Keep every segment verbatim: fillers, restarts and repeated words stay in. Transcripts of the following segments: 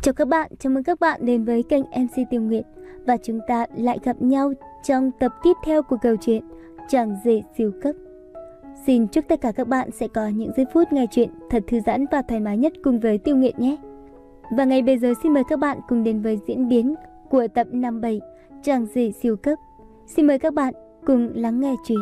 Chào các bạn, chào mừng các bạn đến với kênh em xê Tiêu Nguyệt. Và chúng ta lại gặp nhau trong tập tiếp theo của câu chuyện Chàng rể siêu cấp. Xin chúc tất cả các bạn sẽ có những giây phút nghe chuyện thật thư giãn và thoải mái nhất cùng với Tiêu Nguyệt nhé. Và ngay bây giờ xin mời các bạn cùng đến với diễn biến của tập năm bảy Chàng rể siêu cấp. Xin mời các bạn cùng lắng nghe chuyện.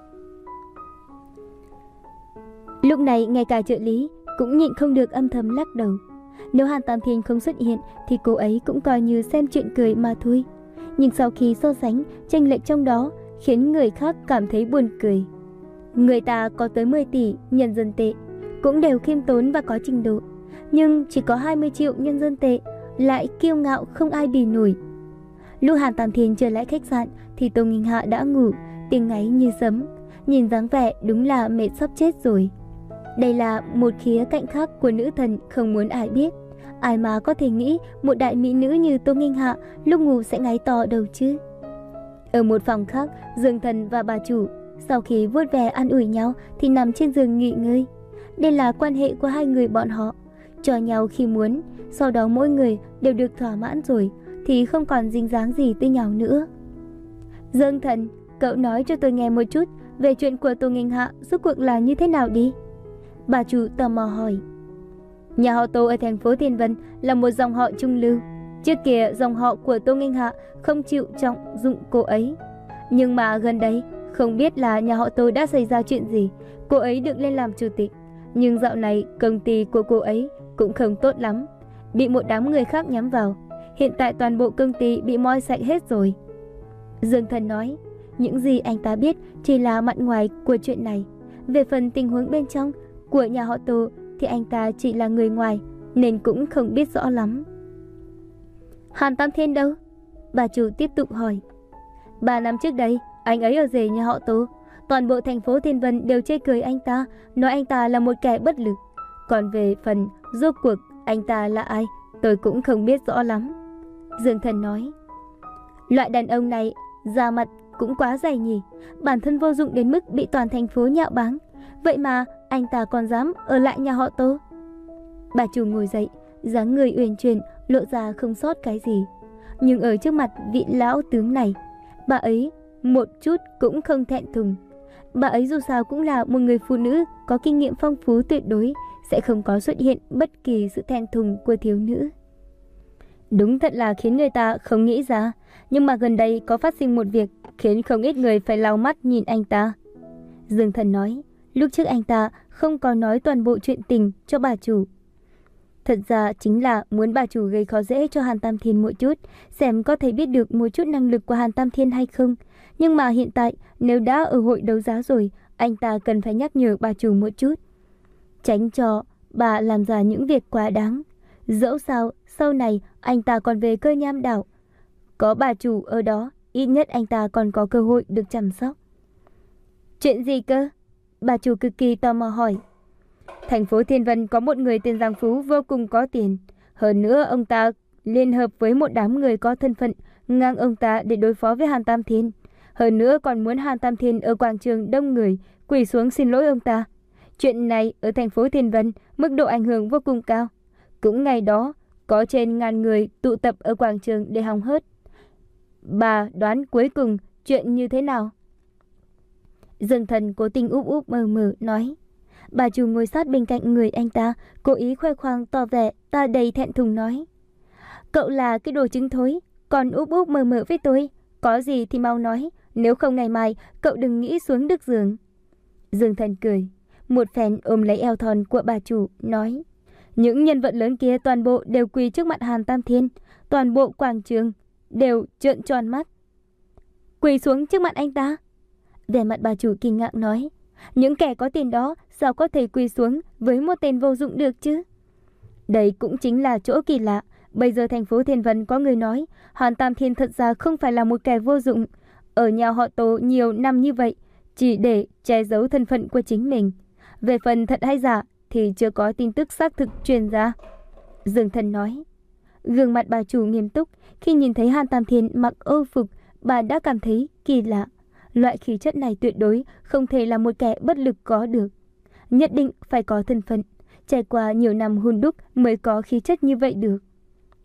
Lúc này ngay cả trợ lý cũng nhịn không được âm thầm lắc đầu. Nếu Hàn Tam Thiên không xuất hiện thì cô ấy cũng coi như xem chuyện cười mà thôi. Nhưng sau khi so sánh, chênh lệch trong đó khiến người khác cảm thấy buồn cười. Người ta có tới mười tỷ nhân dân tệ, cũng đều khiêm tốn và có trình độ. Nhưng chỉ có hai mươi triệu nhân dân tệ, lại kiêu ngạo không ai bì nổi. Lúc Hàn Tam Thiên trở lại khách sạn thì Tô Nghinh Hạ đã ngủ, tiếng ngáy như sấm. Nhìn dáng vẻ đúng là mệt sắp chết rồi. Đây là một khía cạnh khác của nữ thần không muốn ai biết. Ai mà có thể nghĩ một đại mỹ nữ như Tô Nghinh Hạ lúc ngủ sẽ ngáy to đầu chứ. Ở một phòng khác, Dương Thần và bà chủ sau khi vuốt ve an ủi nhau thì nằm trên giường nghỉ ngơi. Đây là quan hệ của hai người bọn họ, cho nhau khi muốn, sau đó mỗi người đều được thỏa mãn rồi thì không còn dính dáng gì tới nhau nữa. Dương Thần, cậu nói cho tôi nghe một chút về chuyện của Tô Nghinh Hạ rốt cuộc là như thế nào đi. Bà chủ tò mò hỏi. Nhà họ Tô ở thành phố Thiên Vân là một dòng họ trung lưu. Trước kia dòng họ của Tô Nghinh Hạ không chịu trọng dụng cô ấy. Nhưng mà gần đây không biết là nhà họ Tô đã xảy ra chuyện gì, cô ấy được lên làm chủ tịch. Nhưng dạo này công ty của cô ấy cũng không tốt lắm, bị một đám người khác nhắm vào. Hiện tại toàn bộ công ty bị moi sạch hết rồi. Dương Thần nói. Những gì anh ta biết chỉ là mặt ngoài của chuyện này. Về phần tình huống bên trong của nhà họ Tô thì anh ta chỉ là người ngoài nên cũng không biết rõ lắm. Hàn Tam Thiên đâu? Bà chủ tiếp tục hỏi. Ba năm trước đây, anh ấy ở rể nhà họ Tô. Toàn bộ thành phố Thiên Vân đều chê cười anh ta, nói anh ta là một kẻ bất lực. Còn về phần rốt cuộc anh ta là ai, tôi cũng không biết rõ lắm. Dương Thần nói. Loại đàn ông này da mặt cũng quá dày nhỉ, bản thân vô dụng đến mức bị toàn thành phố nhạo báng. Vậy mà anh ta còn dám ở lại nhà họ Tô. Bà chủ ngồi dậy, dáng người uyển chuyển, lộ ra không sót cái gì. Nhưng ở trước mặt vị lão tướng này, bà ấy một chút cũng không thẹn thùng. Bà ấy dù sao cũng là một người phụ nữ có kinh nghiệm phong phú tuyệt đối, sẽ không có xuất hiện bất kỳ sự thẹn thùng của thiếu nữ. Đúng thật là khiến người ta không nghĩ ra. Nhưng mà gần đây có phát sinh một việc khiến không ít người phải lau mắt nhìn anh ta. Dương Thần nói. Lúc trước anh ta không có nói toàn bộ chuyện tình cho bà chủ. Thật ra chính là muốn bà chủ gây khó dễ cho Hàn Tam Thiên một chút, xem có thể biết được một chút năng lực của Hàn Tam Thiên hay không. Nhưng mà hiện tại nếu đã ở hội đấu giá rồi, anh ta cần phải nhắc nhở bà chủ một chút, tránh cho bà làm ra những việc quá đáng. Dẫu sao sau này anh ta còn về Cơ Nham đảo, có bà chủ ở đó, ít nhất anh ta còn có cơ hội được chăm sóc. Chuyện gì cơ? Bà chủ cực kỳ tò mò hỏi. Thành phố Thiên Vân có một người tên Giang Phú vô cùng có tiền. Hơn nữa ông ta liên hợp với một đám người có thân phận ngang ông ta để đối phó với Hàn Tam Thiên. Hơn nữa còn muốn Hàn Tam Thiên ở quảng trường đông người quỳ xuống xin lỗi ông ta. Chuyện này ở thành phố Thiên Vân mức độ ảnh hưởng vô cùng cao. Cũng ngày đó có trên ngàn người tụ tập ở quảng trường để hòng hớt. Bà đoán cuối cùng chuyện như thế nào? Dương Thần cố tình úp úp mờ mờ nói. Bà chủ ngồi sát bên cạnh người anh ta, cố ý khoe khoang tỏ vẻ ta đầy thẹn thùng nói. Cậu là cái đồ trứng thối, còn úp úp mờ mờ với tôi. Có gì thì mau nói, nếu không ngày mai cậu đừng nghĩ xuống được giường. Dương Thần cười, một phen ôm lấy eo thon của bà chủ, nói. Những nhân vật lớn kia toàn bộ đều quỳ trước mặt Hàn Tam Thiên, toàn bộ quảng trường đều trợn tròn mắt. Quỳ xuống trước mặt anh ta? Vẻ mặt bà chủ kinh ngạc nói. Những kẻ có tiền đó sao có thể quỳ xuống với một tên vô dụng được chứ? Đây cũng chính là chỗ kỳ lạ. Bây giờ thành phố Thiên Vân có người nói Hàn Tam Thiên thật ra không phải là một kẻ vô dụng, ở nhà họ Tô nhiều năm như vậy chỉ để che giấu thân phận của chính mình. Về phần thật hay giả thì chưa có tin tức xác thực truyền ra. Dương Thần nói. Gương mặt bà chủ nghiêm túc. Khi nhìn thấy Hàn Tam Thiên mặc âu phục, bà đã cảm thấy kỳ lạ. Loại khí chất này tuyệt đối không thể là một kẻ bất lực có được. Nhất định phải có thân phận, trải qua nhiều năm hun đúc mới có khí chất như vậy được.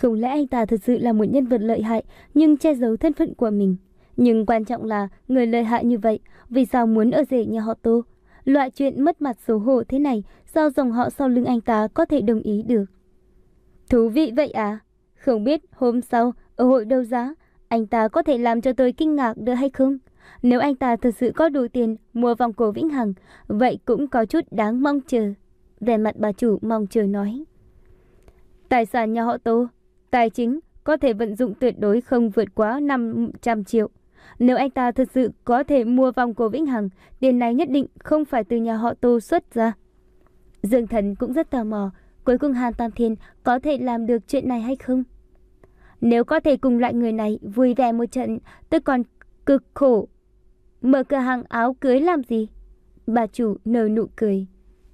Không lẽ anh ta thật sự là một nhân vật lợi hại nhưng che giấu thân phận của mình? Nhưng quan trọng là người lợi hại như vậy, vì sao muốn ở rể nhà họ Tô? Loại chuyện mất mặt xấu hổ thế này, sao dòng họ sau lưng anh ta có thể đồng ý được? Thú vị vậy à? Không biết hôm sau, ở hội đấu giá, anh ta có thể làm cho tôi kinh ngạc được hay không? Nếu anh ta thật sự có đủ tiền mua vòng cổ vĩnh hằng, vậy cũng có chút đáng mong chờ. Vẻ mặt bà chủ mong chờ nói. Tài sản nhà họ Tô, tài chính có thể vận dụng tuyệt đối không vượt quá năm trăm triệu. Nếu anh ta thật sự có thể mua vòng cổ vĩnh hằng, tiền này nhất định không phải từ nhà họ Tô xuất ra. Dương Thần cũng rất tò mò, cuối cùng Hàn Tam Thiên có thể làm được chuyện này hay không? Nếu có thể cùng loại người này vui vẻ một trận, tôi còn cực khổ mở cửa hàng áo cưới làm gì? Bà chủ nở nụ cười.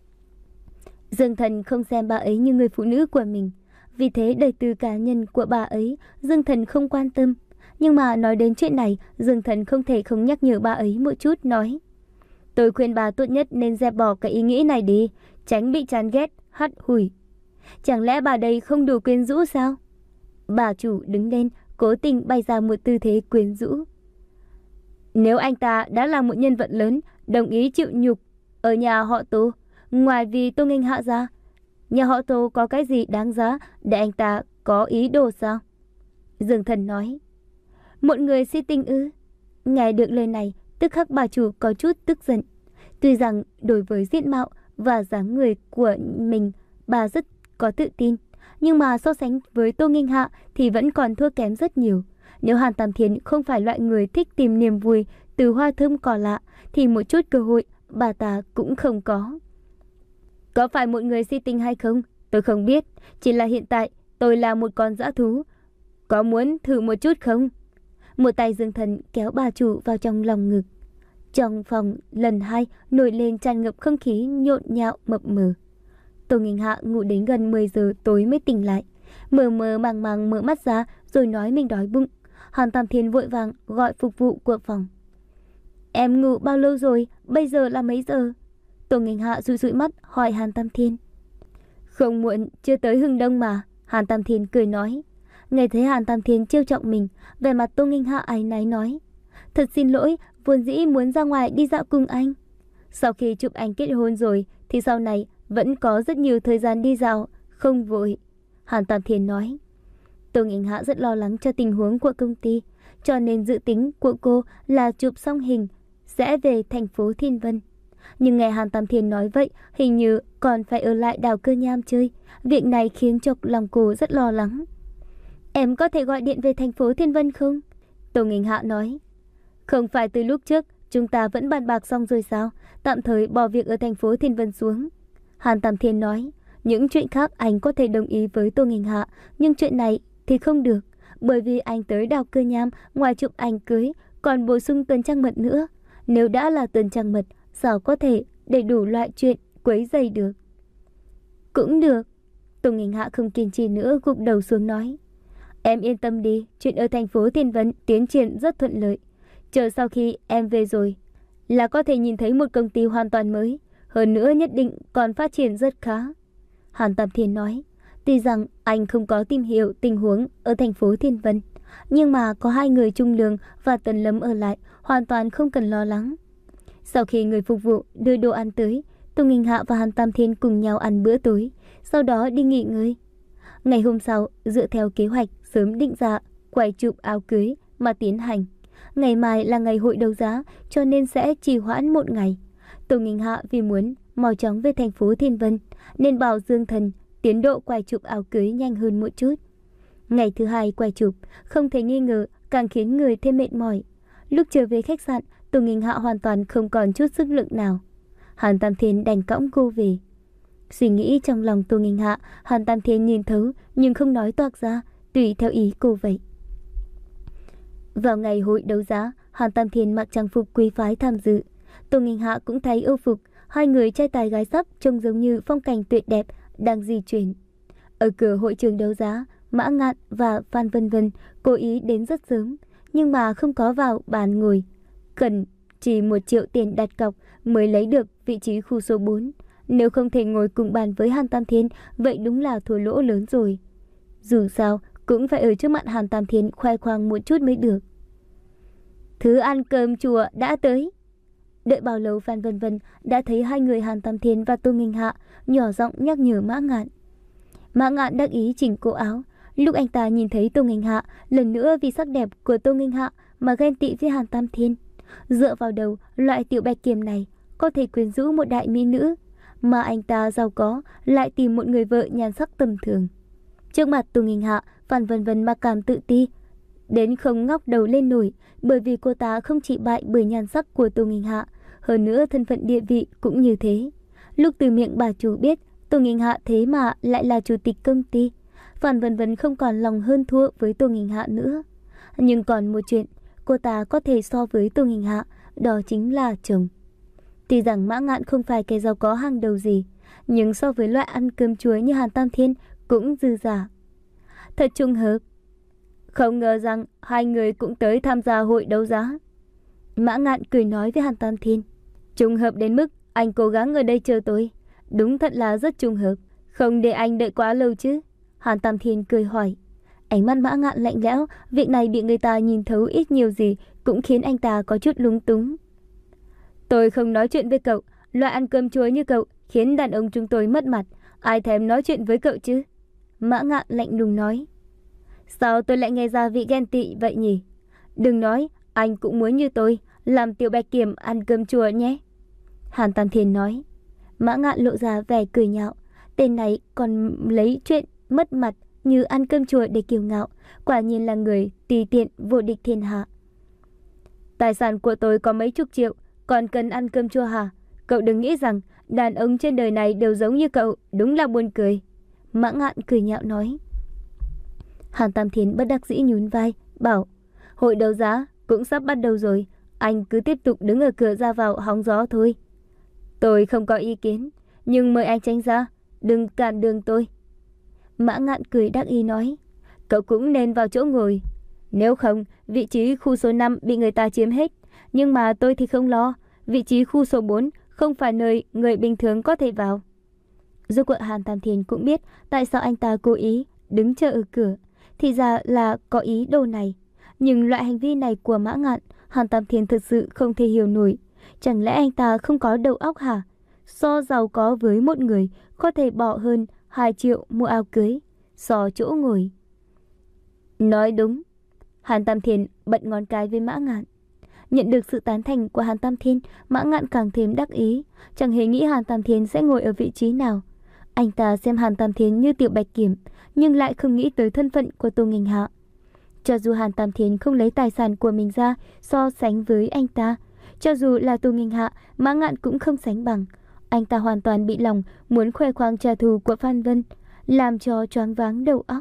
Dương Thần không xem bà ấy như người phụ nữ của mình, vì thế đời tư cá nhân của bà ấy Dương Thần không quan tâm. Nhưng mà nói đến chuyện này, Dương Thần không thể không nhắc nhở bà ấy một chút, nói. Tôi khuyên bà tốt nhất nên dẹp bỏ cái ý nghĩ này đi, tránh bị chán ghét, hắt hủi. Chẳng lẽ bà đây không đủ quyến rũ sao? Bà chủ đứng lên, cố tình bày ra một tư thế quyến rũ. Nếu anh ta đã là một nhân vật lớn, đồng ý chịu nhục ở nhà họ Tô, ngoài vì Tô Nghênh Hạ ra, nhà họ Tô có cái gì đáng giá để anh ta có ý đồ sao? Dương Thần nói. Một người si tình ư? Nghe được lời này, tức khắc bà chủ có chút tức giận. Tuy rằng đối với diện mạo và dáng người của mình, bà rất có tự tin, nhưng mà so sánh với Tô Nghênh Hạ thì vẫn còn thua kém rất nhiều. Nếu Hàn Tam Thiên không phải loại người thích tìm niềm vui từ hoa thơm cỏ lạ, thì một chút cơ hội bà ta cũng không có. Có phải một người si tình hay không? Tôi không biết, chỉ là hiện tại tôi là một con dã thú. Có muốn thử một chút không? Một tay Dương Thần kéo bà chủ vào trong lòng ngực. Trong phòng lần hai nổi lên tràn ngập không khí nhộn nhạo mập mờ. Tô Nghênh Hạ ngủ đến gần mười giờ tối mới tỉnh lại, mờ mờ màng màng mở mắt ra rồi nói mình đói bụng. Hàn Tam Thiên vội vàng gọi phục vụ của phòng. Em ngủ bao lâu rồi? Bây giờ là mấy giờ? Tô Nghênh Hạ dụi dụi mắt hỏi Hàn Tam Thiên. Không muộn, chưa tới hừng đông mà. Hàn Tam Thiên cười nói. Nghe thấy Hàn Tam Thiên trêu chọc mình, vẻ mặt Tô Nghênh Hạ áy náy nói. Thật xin lỗi, vốn dĩ muốn ra ngoài đi dạo cùng anh. Sau khi chụp ảnh kết hôn rồi thì sau này vẫn có rất nhiều thời gian đi dạo, không vội. Hàn Tam Thiên nói. Tô Nghênh Hạ rất lo lắng cho tình huống của công ty, cho nên dự tính của cô là chụp xong hình sẽ về thành phố Thiên Vân. Nhưng nghe Hàn Tam Thiên nói vậy, hình như còn phải ở lại đảo Cơ Nham chơi. Việc này khiến cho lòng cô rất lo lắng. Em có thể gọi điện về thành phố Thiên Vân không? Tô Nghênh Hạ nói. Không phải từ lúc trước chúng ta vẫn bàn bạc xong rồi sao? Tạm thời bỏ việc ở thành phố Thiên Vân xuống. Hàn Tam Thiên nói. Những chuyện khác anh có thể đồng ý với Tô Nghênh Hạ, nhưng chuyện này thì không được. Bởi vì anh tới đảo Cơ Nham, ngoài chụp ảnh cưới còn bổ sung tuần trăng mật nữa. Nếu đã là tuần trăng mật, sao có thể để đủ loại chuyện quấy rầy được? Cũng được. Tô Nghênh Hạ không kiên trì nữa, gục đầu xuống nói. Em yên tâm đi, chuyện ở thành phố Thiên Vân tiến triển rất thuận lợi. Chờ sau khi em về rồi là có thể nhìn thấy một công ty hoàn toàn mới, hơn nữa nhất định còn phát triển rất khá. Hàn Tam Thiên nói. Tuy rằng anh không có tìm hiểu tình huống ở thành phố Thiên Vân, nhưng mà có hai người Trung Lương và Tần Lâm ở lại, hoàn toàn không cần lo lắng. Sau khi người phục vụ đưa đồ ăn tới, Tô Nghênh Hạ và Hàn Tam Thiên cùng nhau ăn bữa tối, sau đó đi nghỉ ngơi. Ngày hôm sau, dựa theo kế hoạch sớm định ra quay chụp áo cưới mà tiến hành. Ngày mai là ngày hội đấu giá, cho nên sẽ trì hoãn một ngày. Tô Nghênh Hạ vì muốn mau chóng về thành phố Thiên Vân, nên bảo Dương Thần tiến độ quay chụp áo cưới nhanh hơn một chút. Ngày thứ hai quay chụp, không thể nghi ngờ càng khiến người thêm mệt mỏi. Lúc trở về khách sạn, Tô Nghênh Hạ hoàn toàn không còn chút sức lực nào. Hàn Tam Thiên đành cõng cô về. Suy nghĩ trong lòng Tô Nghênh Hạ, Hàn Tam Thiên nhìn thấu nhưng không nói toạc ra, tùy theo ý cô vậy. Vào ngày hội đấu giá, Hàn Tam Thiên mặc trang phục quý phái tham dự. Tô Nghênh Hạ cũng thấy âu phục, hai người trai tài gái sắc trông giống như phong cảnh tuyệt đẹp đang di chuyển. Ở cửa hội trường đấu giá, Mã Ngạn và Phan Vân Vân cố ý đến rất sớm, nhưng mà không có vào bàn ngồi. Cần chỉ một triệu tiền đặt cọc mới lấy được vị trí khu số bốn. Nếu không thể ngồi cùng bàn với Hàn Tam Thiên, vậy đúng là thua lỗ lớn rồi. Dù sao, cũng phải ở trước mặt Hàn Tam Thiên khoe khoang một chút mới được. Thứ ăn cơm chùa đã tới. Đợi bao lâu Phan Vân Vân đã thấy hai người Hàn Tam Thiên và Tô Nghênh Hạ nhỏ giọng nhắc nhở Mã Ngạn. Mã Ngạn đắc ý chỉnh cổ áo. Lúc anh ta nhìn thấy Tô Nghênh Hạ lần nữa vì sắc đẹp của Tô Nghênh Hạ mà ghen tị với Hàn Tam Thiên. Dựa vào đầu loại tiểu bạch kiểm này có thể quyến rũ một đại mỹ nữ, mà anh ta giàu có lại tìm một người vợ nhan sắc tầm thường. Trước mặt Tô Nghênh Hạ, Phan Vân Vân mặc cảm tự ti đến không ngóc đầu lên nổi, bởi vì cô ta không chỉ bại bởi nhan sắc của Tô Nghênh Hạ, hơn nữa thân phận địa vị cũng như thế. Lúc từ miệng bà chủ biết Tô Nghênh Hạ thế mà lại là chủ tịch công ty, Phan Vân Vân không còn lòng hơn thua với Tô Nghênh Hạ nữa. Nhưng còn một chuyện cô ta có thể so với Tô Nghênh Hạ, đó chính là chồng. Tuy rằng Mã Ngạn không phải kẻ giàu có hàng đầu gì, nhưng so với loại ăn cơm chuối như Hàn Tam Thiên cũng dư giả. Thật trùng hợp. Không ngờ rằng hai người cũng tới tham gia hội đấu giá. Mã Ngạn cười nói với Hàn Tam Thiên. Trùng hợp đến mức anh cố gắng ở đây chờ tôi. Đúng thật là rất trùng hợp. Không để anh đợi quá lâu chứ? Hàn Tam Thiên cười hỏi. Ánh mắt Mã Ngạn lạnh lẽo, việc này bị người ta nhìn thấu ít nhiều gì cũng khiến anh ta có chút lúng túng. Tôi không nói chuyện với cậu, loại ăn cơm chuối như cậu khiến đàn ông chúng tôi mất mặt, ai thèm nói chuyện với cậu chứ? Mã Ngạn lạnh lùng nói. Sao tôi lại nghe ra vị ghen tị vậy nhỉ? Đừng nói, anh cũng muốn như tôi, làm tiểu bạch kiểm ăn cơm chùa nhé. Hàn Tam Thiên nói. Mã Ngạn lộ ra vẻ cười nhạo, tên này còn lấy chuyện mất mặt như ăn cơm chùa để kiêu ngạo, quả nhiên là người tùy tiện vô địch thiên hạ. Tài sản của tôi có mấy chục triệu, còn cần ăn cơm chua hả? Cậu đừng nghĩ rằng đàn ông trên đời này đều giống như cậu, đúng là buồn cười. Mã Ngạn cười nhạo nói. Hàn Tam Thiên bất đắc dĩ nhún vai, bảo, hội đấu giá cũng sắp bắt đầu rồi, anh cứ tiếp tục đứng ở cửa ra vào hóng gió thôi. Tôi không có ý kiến, nhưng mời anh tránh ra, đừng cản đường tôi. Mã Ngạn cười đắc ý nói, cậu cũng nên vào chỗ ngồi. Nếu không, vị trí khu số năm bị người ta chiếm hết. Nhưng mà tôi thì không lo, vị trí khu số bốn không phải nơi người bình thường có thể vào. Rốt cuộc Hàn Tam Thiên cũng biết tại sao anh ta cố ý đứng chờ ở cửa, thì ra là có ý đồ này. Nhưng loại hành vi này của Mã Ngạn, Hàn Tam Thiên thật sự không thể hiểu nổi. Chẳng lẽ anh ta không có đầu óc hả? So giàu có với một người có thể bỏ hơn hai triệu mua áo cưới, so chỗ ngồi. Nói đúng. Hàn Tam Thiên bật ngón cái với Mã Ngạn. Nhận được sự tán thành của Hàn Tam Thiên, Mã Ngạn càng thêm đắc ý, chẳng hề nghĩ Hàn Tam Thiên sẽ ngồi ở vị trí nào. Anh ta xem Hàn Tam Thiên như tiểu bạch kiểm, nhưng lại không nghĩ tới thân phận của Tô Nghênh Hạ. Cho dù Hàn Tam Thiên không lấy tài sản của mình ra so sánh với anh ta, cho dù là Tô Nghênh Hạ, Mã Ngạn cũng không sánh bằng. Anh ta hoàn toàn bị lòng muốn khoe khoang trả thù của Phan Vân, làm cho choáng váng đầu óc.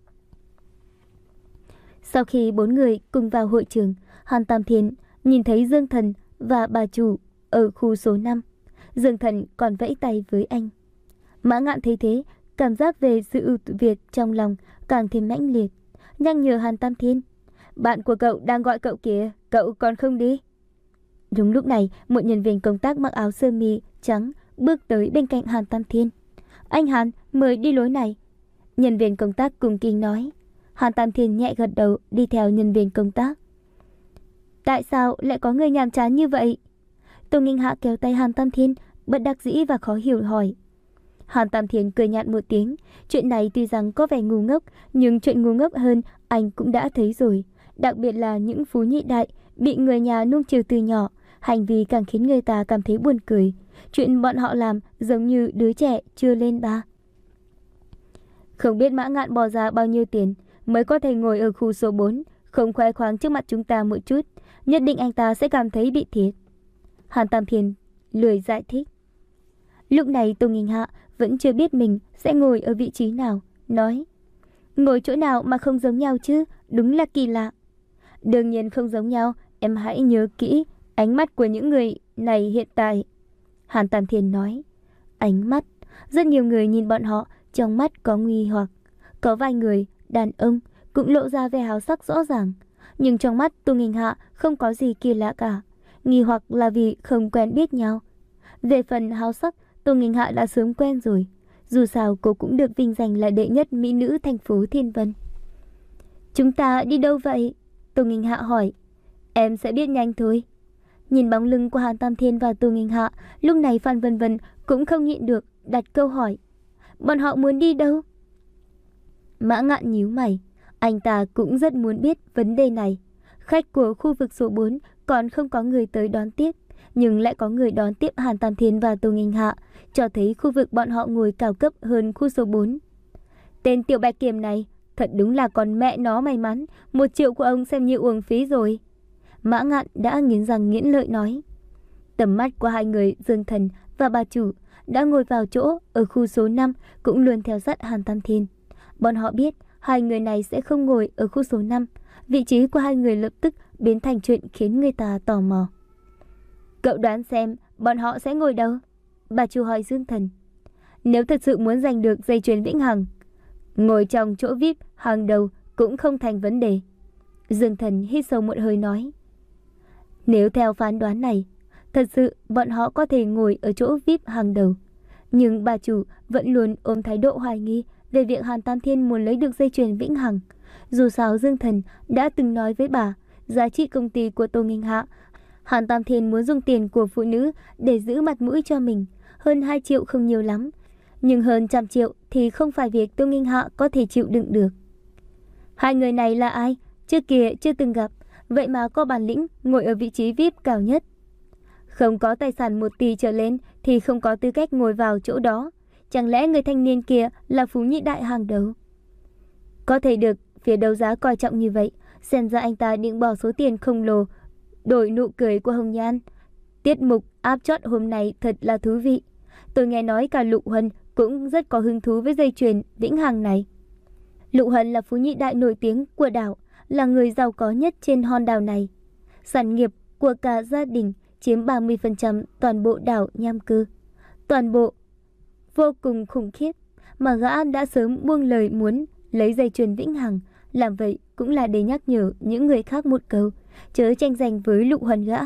Sau khi bốn người cùng vào hội trường, Hàn Tam Thiên nhìn thấy Dương Thần và bà chủ ở khu số năm. Dương Thần còn vẫy tay với anh. Mã Ngạn thấy thế, cảm giác về sự ưu việt trong lòng càng thêm mãnh liệt, nhắc nhở Hàn Tam Thiên. Bạn của cậu đang gọi cậu kìa, cậu còn không đi? Đúng lúc này, một nhân viên công tác mặc áo sơ mi trắng bước tới bên cạnh Hàn Tam Thiên. Anh Hàn, mời đi lối này. Nhân viên công tác cung kính nói. Hàn Tam Thiên nhẹ gật đầu đi theo nhân viên công tác. Tại sao lại có người nhàm chán như vậy? Tô Nghênh Hạ kéo tay Hàn Tam Thiên, bất đắc dĩ và khó hiểu hỏi. Hàn Tam Thiên cười nhạt một tiếng. Chuyện này tuy rằng có vẻ ngu ngốc, nhưng chuyện ngu ngốc hơn anh cũng đã thấy rồi. Đặc biệt là những phú nhị đại bị người nhà nuông chiều từ nhỏ, hành vi càng khiến người ta cảm thấy buồn cười. Chuyện bọn họ làm giống như đứa trẻ chưa lên ba. Không biết Mã Ngạn bỏ ra bao nhiêu tiền mới có thể ngồi ở khu số bốn, không khoe khoang trước mặt chúng ta một chút, nhất định anh ta sẽ cảm thấy bị thiệt. Hàn Tam Thiên lười giải thích. Lúc này Tô Nghênh Hạ vẫn chưa biết mình sẽ ngồi ở vị trí nào, nói: ngồi chỗ nào mà không giống nhau chứ, đúng là kỳ lạ. Đương nhiên không giống nhau, em hãy nhớ kỹ ánh mắt của những người này hiện tại. Hàn Tam Thiên nói. Ánh mắt, rất nhiều người nhìn bọn họ, trong mắt có nghi hoặc. Có vài người, đàn ông, cũng lộ ra vẻ háo sắc rõ ràng. Nhưng trong mắt Tô Nghênh Hạ không có gì kỳ lạ cả. Nghi hoặc là vì không quen biết nhau. Về phần háo sắc, Tô Nghênh Hạ đã sớm quen rồi. Dù sao cô cũng được vinh danh là đệ nhất mỹ nữ thành phố Thiên Vân. Chúng ta đi đâu vậy? Tô Nghinh Hạ hỏi. Em sẽ biết nhanh thôi. Nhìn bóng lưng của Hàn Tam Thiên và Tô Nghinh Hạ, lúc này Phan Vân Vân cũng không nhịn được đặt câu hỏi. Bọn họ muốn đi đâu? Mã Ngạn nhíu mày, anh ta cũng rất muốn biết vấn đề này. Khách của khu vực số bốn còn không có người tới đón tiếp, nhưng lại có người đón tiếp Hàn Tam Thiên và Tô Nghinh Hạ, cho thấy khu vực bọn họ ngồi cao cấp hơn khu số bốn. Tên Tiểu Bạch Kiểm này thật đúng là con mẹ nó may mắn, một triệu của ông xem như uổng phí rồi. Mã Ngạn đã nghiến răng nghiến lợi nói. Tầm mắt của hai người Dương Thần và bà chủ đã ngồi vào chỗ ở khu số năm, cũng luôn theo sát Hàn Tam Thiên. Bọn họ biết hai người này sẽ không ngồi ở khu số năm. Vị trí của hai người lập tức biến thành chuyện khiến người ta tò mò. Cậu đoán xem bọn họ sẽ ngồi đâu? Bà chủ hỏi Dương Thần. Nếu thật sự muốn giành được dây chuyền vĩnh hằng, ngồi trong chỗ vi ai pi hàng đầu cũng không thành vấn đề. Dương Thần hít sâu một hơi nói. Nếu theo phán đoán này, thật sự bọn họ có thể ngồi ở chỗ vi ai pi hàng đầu. Nhưng bà chủ vẫn luôn ôm thái độ hoài nghi về việc Hàn Tam Thiên muốn lấy được dây chuyền vĩnh hằng. Dù sao Dương Thần đã từng nói với bà, giá trị công ty của Tô Nghinh Hạ, Hàn Tam Thiên muốn dùng tiền của phụ nữ để giữ mặt mũi cho mình. Hơn hai triệu không nhiều lắm, nhưng hơn trăm triệu thì không phải việc Tô Nghinh Hạ có thể chịu đựng được. Hai người này là ai? Trước kia chưa từng gặp, vậy mà có bản lĩnh ngồi ở vị trí vi ai pi cao nhất. Không có tài sản một tỷ trở lên thì không có tư cách ngồi vào chỗ đó. Chẳng lẽ người thanh niên kia là phú nhị đại hàng đầu? Có thể được phía đấu giá coi trọng như vậy, xem ra anh ta định bỏ số tiền khổng lồ đổi nụ cười của Hồng Nhan. Tiết mục áp chót hôm nay thật là thú vị. Tôi nghe nói cả Lục Huân cũng rất có hứng thú với dây chuyền vĩnh hằng này. Lục Huân là phú nhị đại nổi tiếng của đảo, là người giàu có nhất trên hòn đảo này. Sản nghiệp của cả gia đình chiếm ba mươi phần trăm toàn bộ đảo Nham Cư. Toàn bộ vô cùng khủng khiếp, mà gã đã sớm buông lời muốn lấy dây chuyền vĩnh hằng. Làm vậy cũng là để nhắc nhở những người khác một câu, chớ tranh giành với Lục Huân gã.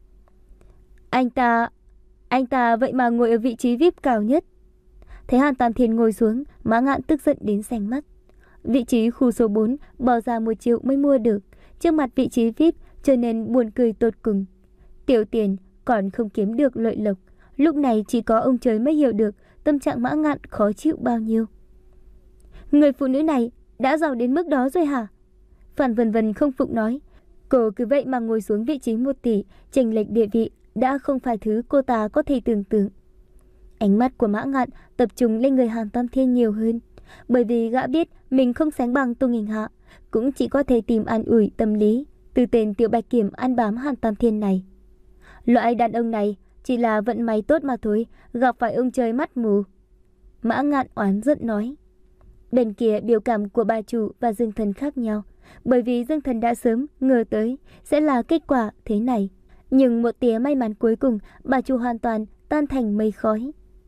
Anh ta, anh ta vậy mà ngồi ở vị trí vi ai pi cao nhất. Thấy Hàn Tam Thiên ngồi xuống, Mã Ngạn tức giận đến xanh mắt. Vị trí khu số bốn bỏ ra một triệu mới mua được, trước mặt vị trí vi ai pi cho nên buồn cười tột cùng. Tiểu tiền còn không kiếm được lợi lộc, lúc này chỉ có ông trời mới hiểu được tâm trạng Mã Ngạn khó chịu bao nhiêu. Người phụ nữ này đã giàu đến mức đó rồi hả? Phan Vân Vân không phục nói. Cô cứ vậy mà ngồi xuống vị trí một tỷ, chênh lệch địa vị đã không phải thứ cô ta có thể tưởng tượng. Ánh mắt của Mã Ngạn tập trung lên người Hàn Tam Thiên nhiều hơn, bởi vì gã biết mình không sánh bằng Tô Nghinh Hạ, cũng chỉ có thể tìm an ủi tâm lý từ tên Tiểu Bạch Kiểm ăn bám Hàn Tam Thiên này. Loại đàn ông này chỉ là vận may tốt mà thôi, gặp phải ông trời mắt mù. Mã Ngạn oán giận nói. Bên kia biểu cảm của bà chủ và Dương Thần khác nhau, bởi vì Dương Thần đã sớm ngờ tới sẽ là kết quả thế này. Nhưng một tia may mắn cuối cùng, bà chủ hoàn toàn tan thành mây khói.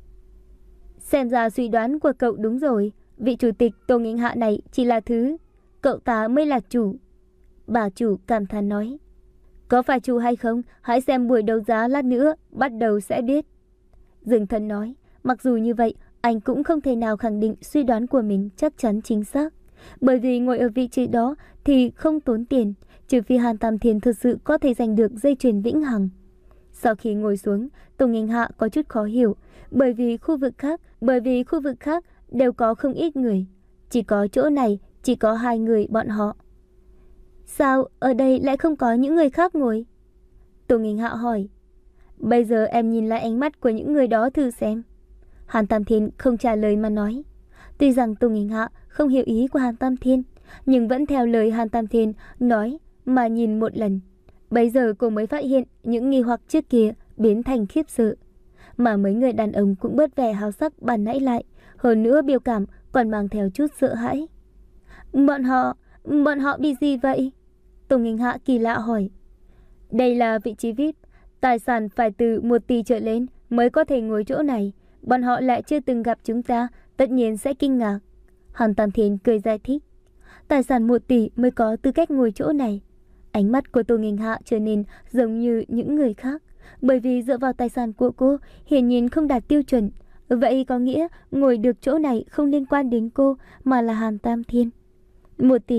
Xem ra suy đoán của cậu đúng rồi, vị chủ tịch Tô Nghinh Hạ này chỉ là thứ, cậu ta mới là chủ. Bà chủ cảm thán nói. Có phải chủ hay không, hãy xem buổi đấu giá lát nữa, bắt đầu sẽ biết. Dương Thần nói, mặc dù như vậy, anh cũng không thể nào khẳng định suy đoán của mình chắc chắn chính xác. Bởi vì ngồi ở vị trí đó thì không tốn tiền, trừ phi Hàn Tam Thiên thực sự có thể giành được dây chuyền vĩnh hằng. Sau khi ngồi xuống, Tô Nghinh Hạ có chút khó hiểu, bởi vì khu vực khác, bởi vì khu vực khác đều có không ít người, chỉ có chỗ này chỉ có hai người bọn họ. Sao ở đây lại không có những người khác ngồi? Tô Nghinh Hạ hỏi. Bây giờ em nhìn lại ánh mắt của những người đó thử xem. Hàn Tam Thiên không trả lời mà nói. Tuy rằng Tô Nghinh Hạ không hiểu ý của Hàn Tam Thiên, nhưng vẫn theo lời Hàn Tam Thiên nói mà nhìn một lần. Bây giờ cô mới phát hiện những nghi hoặc trước kia biến thành khiếp sợ. Mà mấy người đàn ông cũng bớt vẻ háo sắc ban nãy lại, hơn nữa biểu cảm còn mang theo chút sợ hãi. Bọn họ, bọn họ bị gì vậy? Tô Nghinh Hạ kỳ lạ hỏi. Đây là vị trí vi ai pi, tài sản phải từ một tỷ trở lên mới có thể ngồi chỗ này. Bọn họ lại chưa từng gặp chúng ta, tất nhiên sẽ kinh ngạc. Hàn Tam Thiên cười giải thích. Tài sản một tỷ mới có tư cách ngồi chỗ này. Ánh mắt của Tô Nghinh Hạ trở nên giống như những người khác, bởi vì dựa vào tài sản của cô hiển nhiên không đạt tiêu chuẩn. Vậy có nghĩa ngồi được chỗ này không liên quan đến cô mà là Hàn Tam Thiên. Một tỷ,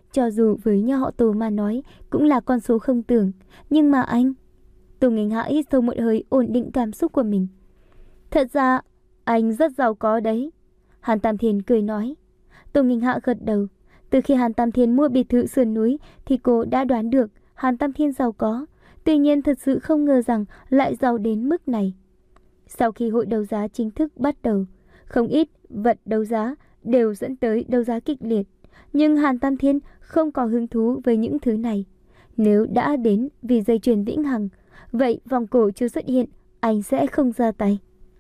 cho dù với nhà họ Tô mà nói cũng là con số không tưởng. Nhưng mà anh... Tô Nghinh Hạ hít sâu một hơi ổn định cảm xúc của mình. Thật ra, anh rất giàu có đấy. Hàn Tam Thiên cười nói. Tô Nghinh Hạ gật đầu. Từ khi Hàn Tam Thiên mua biệt thự sườn núi thì cô đã đoán được Hàn Tam Thiên giàu có. Tuy nhiên thật sự không ngờ rằng lại giàu đến mức này. Sau khi hội đấu giá chính thức bắt đầu, không ít vật đấu giá đều dẫn tới đấu giá kịch liệt. Nhưng Hàn Tam Thiên không có hứng thú với những thứ này. Nếu đã đến vì dây chuyền vĩnh hằng, vậy vòng cổ chưa xuất hiện, anh sẽ không ra tay.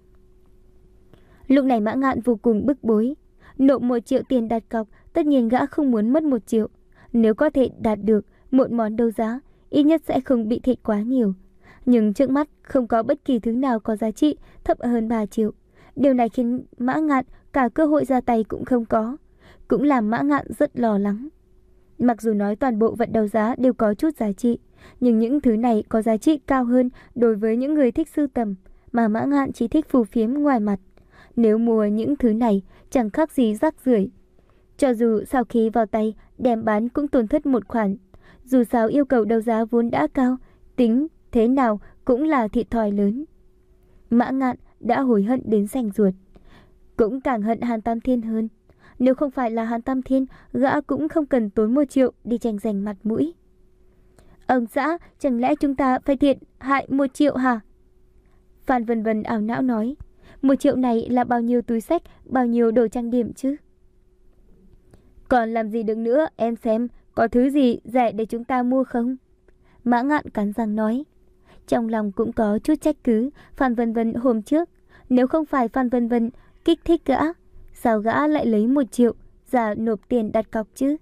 Lúc này Mã Ngạn vô cùng bức bối. Nộp một triệu tiền đặt cọc, tất nhiên gã không muốn mất một triệu. Nếu có thể đạt được một món đấu giá, ít nhất sẽ không bị thiệt quá nhiều. Nhưng trước mắt không có bất kỳ thứ nào có giá trị thấp hơn ba triệu. Điều này khiến Mã Ngạn cả cơ hội ra tay cũng không có. Cũng làm Mã Ngạn rất lo lắng. Mặc dù nói toàn bộ vật đấu giá đều có chút giá trị, nhưng những thứ này có giá trị cao hơn đối với những người thích sưu tầm, mà Mã Ngạn chỉ thích phù phiếm ngoài mặt. Nếu mua những thứ này chẳng khác gì rác rưởi. Cho dù sau khi vào tay đem bán cũng tổn thất một khoản. Dù sao yêu cầu đấu giá vốn đã cao, tính thế nào cũng là thiệt thòi lớn. Mã Ngạn đã hối hận đến rành ruột. Cũng càng hận Hàn Tam Thiên hơn. Nếu không phải là Hàn Tam Thiên, gã cũng không cần tốn một triệu đi tranh giành mặt mũi. Ông xã, chẳng lẽ chúng ta phải thiệt hại một triệu hả? Phan Vân Vân ảo não nói. Một triệu này là bao nhiêu túi xách, bao nhiêu đồ trang điểm chứ? Còn làm gì được nữa, em xem, có thứ gì rẻ để chúng ta mua không? Mã Ngạn cắn răng nói. Trong lòng cũng có chút trách cứ Phan Vân Vân hôm trước. Nếu không phải Phan Vân Vân kích thích gã, sao gã lại lấy một triệu ra nộp tiền đặt cọc chứ?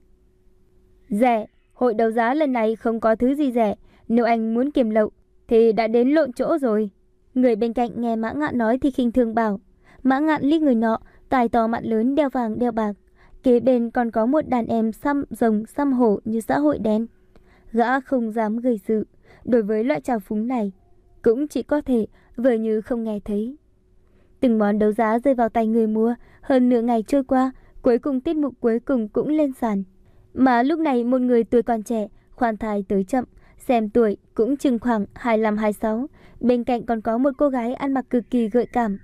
Rẻ, hội đấu giá lần này không có thứ gì rẻ. Nếu anh muốn kiềm lậu thì đã đến lộn chỗ rồi. Người bên cạnh nghe Mã Ngạn nói thì khinh thường bảo. Mã Ngạn liếc người nọ, tai to mặt lớn, đeo vàng đeo bạc. Kế bên còn có một đàn em xăm rồng xăm hổ như xã hội đen. Gã không dám gây sự. Đối với loại trào phúng này, cũng chỉ có thể vờ như không nghe thấy. Từng món đấu giá rơi vào tay người mua. Hơn nửa ngày trôi qua, cuối cùng tiết mục cuối cùng cũng lên sàn. Mà lúc này một người tuổi còn trẻ, khoan thai tới chậm, xem tuổi cũng chừng khoảng hai mươi lăm hai mươi sáu. Bên cạnh còn có một cô gái ăn mặc cực kỳ gợi cảm.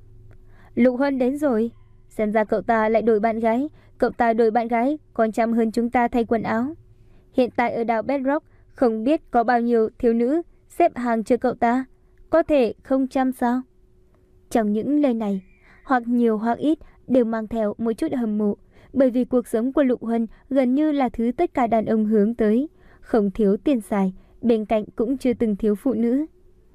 Lục Huân đến rồi. Xem ra cậu ta lại đổi bạn gái. Cậu ta đổi bạn gái còn chăm hơn chúng ta thay quần áo. Hiện tại ở đảo Bedrock không biết có bao nhiêu thiếu nữ xếp hàng chờ cậu ta. Có thể không chăm sao? Trong những lời này, hoặc nhiều hoặc ít đều mang theo một chút hâm mộ. Bởi vì cuộc sống của Lục Huân gần như là thứ tất cả đàn ông hướng tới. Không thiếu tiền xài, bên cạnh cũng chưa từng thiếu phụ nữ.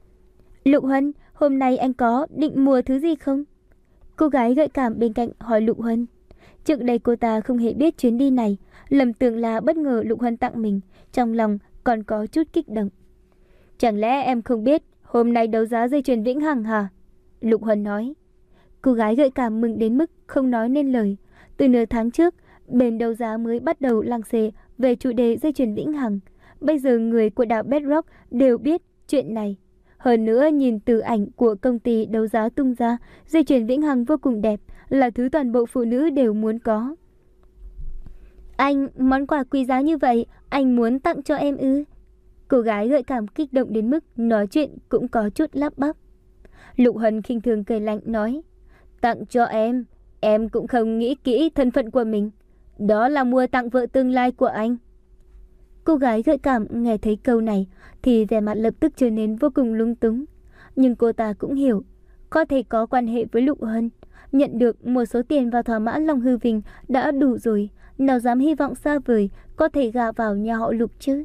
Lục Huân, hôm nay anh có định mua thứ gì không? Cô gái gợi cảm bên cạnh hỏi Lục Huân. Trước đây cô ta không hề biết chuyến đi này, lầm tưởng là bất ngờ Lục Huân tặng mình, trong lòng còn có chút kích động. Chẳng lẽ em không biết hôm nay đấu giá dây chuyền vĩnh hằng hả? Lục Huân nói. Cô gái gợi cảm mừng đến mức không nói nên lời. Từ nửa tháng trước, bên đấu giá mới bắt đầu lăng xê về chủ đề dây chuyền vĩnh hằng. Bây giờ người của đảo Bedrock đều biết chuyện này. Hơn nữa nhìn từ ảnh của công ty đấu giá tung ra, dây chuyền vĩnh hằng vô cùng đẹp, là thứ toàn bộ phụ nữ đều muốn có. Anh, món quà quý giá như vậy, anh muốn tặng cho em ư? Cô gái gợi cảm kích động đến mức nói chuyện cũng có chút lắp bắp. Lục Huân khinh thường cười lạnh nói. Tặng cho em, em cũng không nghĩ kỹ thân phận của mình. Đó là mua tặng vợ tương lai của anh. Cô gái gợi cảm nghe thấy câu này thì vẻ mặt lập tức trở nên vô cùng lung túng. Nhưng cô ta cũng hiểu, có thể có quan hệ với Lục Huân, nhận được một số tiền và thỏa mãn lòng hư vinh đã đủ rồi. Nào dám hy vọng xa vời có thể gả vào nhà họ Lục chứ?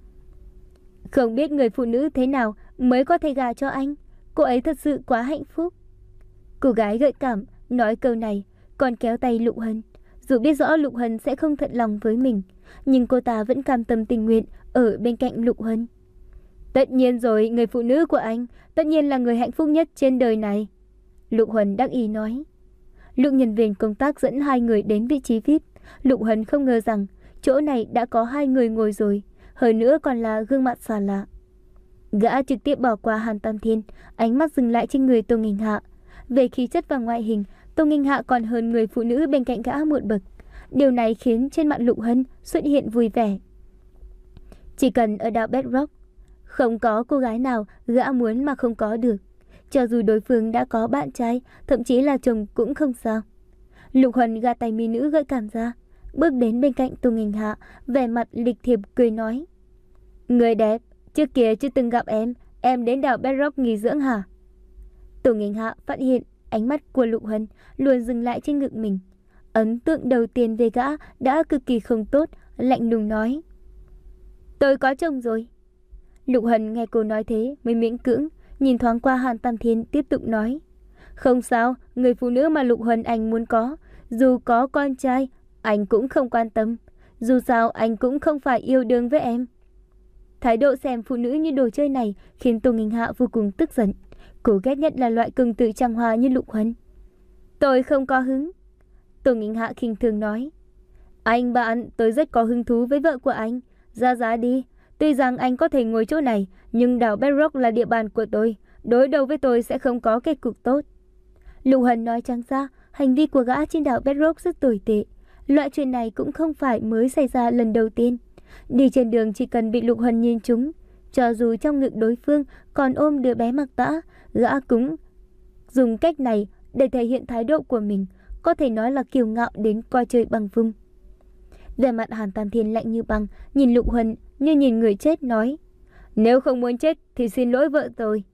Không biết người phụ nữ thế nào mới có thể gả cho anh. Cô ấy thật sự quá hạnh phúc. Cô gái gợi cảm nói câu này còn kéo tay Lục Huân. Dù biết rõ Lục Huân sẽ không thuận lòng với mình, nhưng cô ta vẫn cam tâm tình nguyện ở bên cạnh Lục Huân. Tất nhiên rồi, người phụ nữ của anh tất nhiên là người hạnh phúc nhất trên đời này. Lục Huân đắc ý nói. Lúc nhân viên công tác dẫn hai người đến vị trí vi ai pi, Lục Huân không ngờ rằng chỗ này đã có hai người ngồi rồi, hơn nữa còn là gương mặt xa lạ. Gã trực tiếp bỏ qua Hàn Tam Thiên, ánh mắt dừng lại trên người Tô Nghinh Hạ. Về khí chất và ngoại hình, Tô Nghinh Hạ còn hơn người phụ nữ bên cạnh gã một bậc. Điều này khiến trên mặt Lục Hân xuất hiện vui vẻ. Chỉ cần ở đảo Bedrock, không có cô gái nào gã muốn mà không có được. Cho dù đối phương đã có bạn trai, thậm chí là chồng cũng không sao. Lục Hân gạt tay mỹ nữ gợi cảm ra, bước đến bên cạnh Tô Nghênh Hạ, vẻ mặt lịch thiệp cười nói: Người đẹp, trước kia chưa từng gặp em, em đến đảo Bedrock nghỉ dưỡng hả? Tô Nghênh Hạ phát hiện ánh mắt của Lục Hân luôn dừng lại trên ngực mình. Ấn tượng đầu tiên về gã đã cực kỳ không tốt, lạnh lùng nói: Tôi có chồng rồi. Lục Hân nghe cô nói thế mới miễn cưỡng nhìn thoáng qua Hàn Tam Thiên, tiếp tục nói: Không sao, người phụ nữ mà Lục Hân anh muốn có, dù có con trai, anh cũng không quan tâm. Dù sao anh cũng không phải yêu đương với em. Thái độ xem phụ nữ như đồ chơi này khiến Tô Nghênh Hạ vô cùng tức giận. Cô ghét nhất là loại cường tự trăng hoa như Lục Hân. Tôi không có hứng. Tô Nghênh Hạ khinh thường nói: Anh bạn, tôi rất có hứng thú với vợ của anh. Ra giá đi. Tuy rằng anh có thể ngồi chỗ này, nhưng đảo Bedrock là địa bàn của tôi. Đối đầu với tôi sẽ không có kết cục tốt. Lục Hân nói trắng ra, hành vi của gã trên đảo Bedrock rất tồi tệ. Loại chuyện này cũng không phải mới xảy ra lần đầu tiên. Đi trên đường chỉ cần bị Lục Hân nhìn trúng, cho dù trong ngực đối phương còn ôm đứa bé mặc tã, gã cũng dùng cách này để thể hiện thái độ của mình, có thể nói là kiêu ngạo đến coi trời bằng vung. Vẻ mặt Hàn Tam Thiên lạnh như băng, nhìn Lục Hân như nhìn người chết, nói: Nếu không muốn chết thì xin lỗi vợ tôi.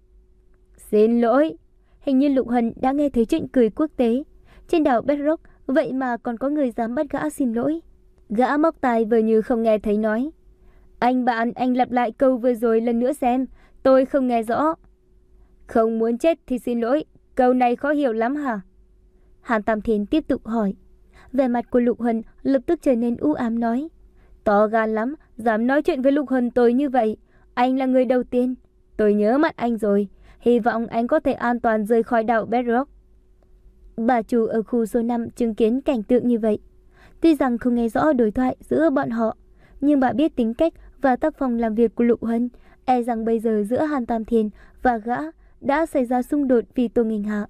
Xin lỗi. Hình như Lục Hân đã nghe thấy chuyện cười quốc tế. Trên đảo Bedrock vậy mà còn có người dám bắt gã xin lỗi. Gã móc tai vờ như không nghe thấy, nói: Anh bạn, anh lặp lại câu vừa rồi lần nữa xem, tôi không nghe rõ. Không muốn chết thì xin lỗi, câu này khó hiểu lắm hả? Hàn Tam Thiên tiếp tục hỏi. Vẻ mặt của Lục Hân lập tức trở nên u ám, nói: To gan lắm, dám nói chuyện với Lục Hân tôi như vậy. Anh là người đầu tiên. Tôi nhớ mặt anh rồi. Hy vọng anh có thể an toàn rời khỏi đảo Bedrock. Bà chủ ở khu số năm chứng kiến cảnh tượng như vậy. Tuy rằng không nghe rõ đối thoại giữa bọn họ, nhưng bà biết tính cách và tác phong làm việc của Lục Hân, e rằng bây giờ giữa Hàn Tam Thiên và gã đã xảy ra xung đột vì Tô Nghênh Hạ.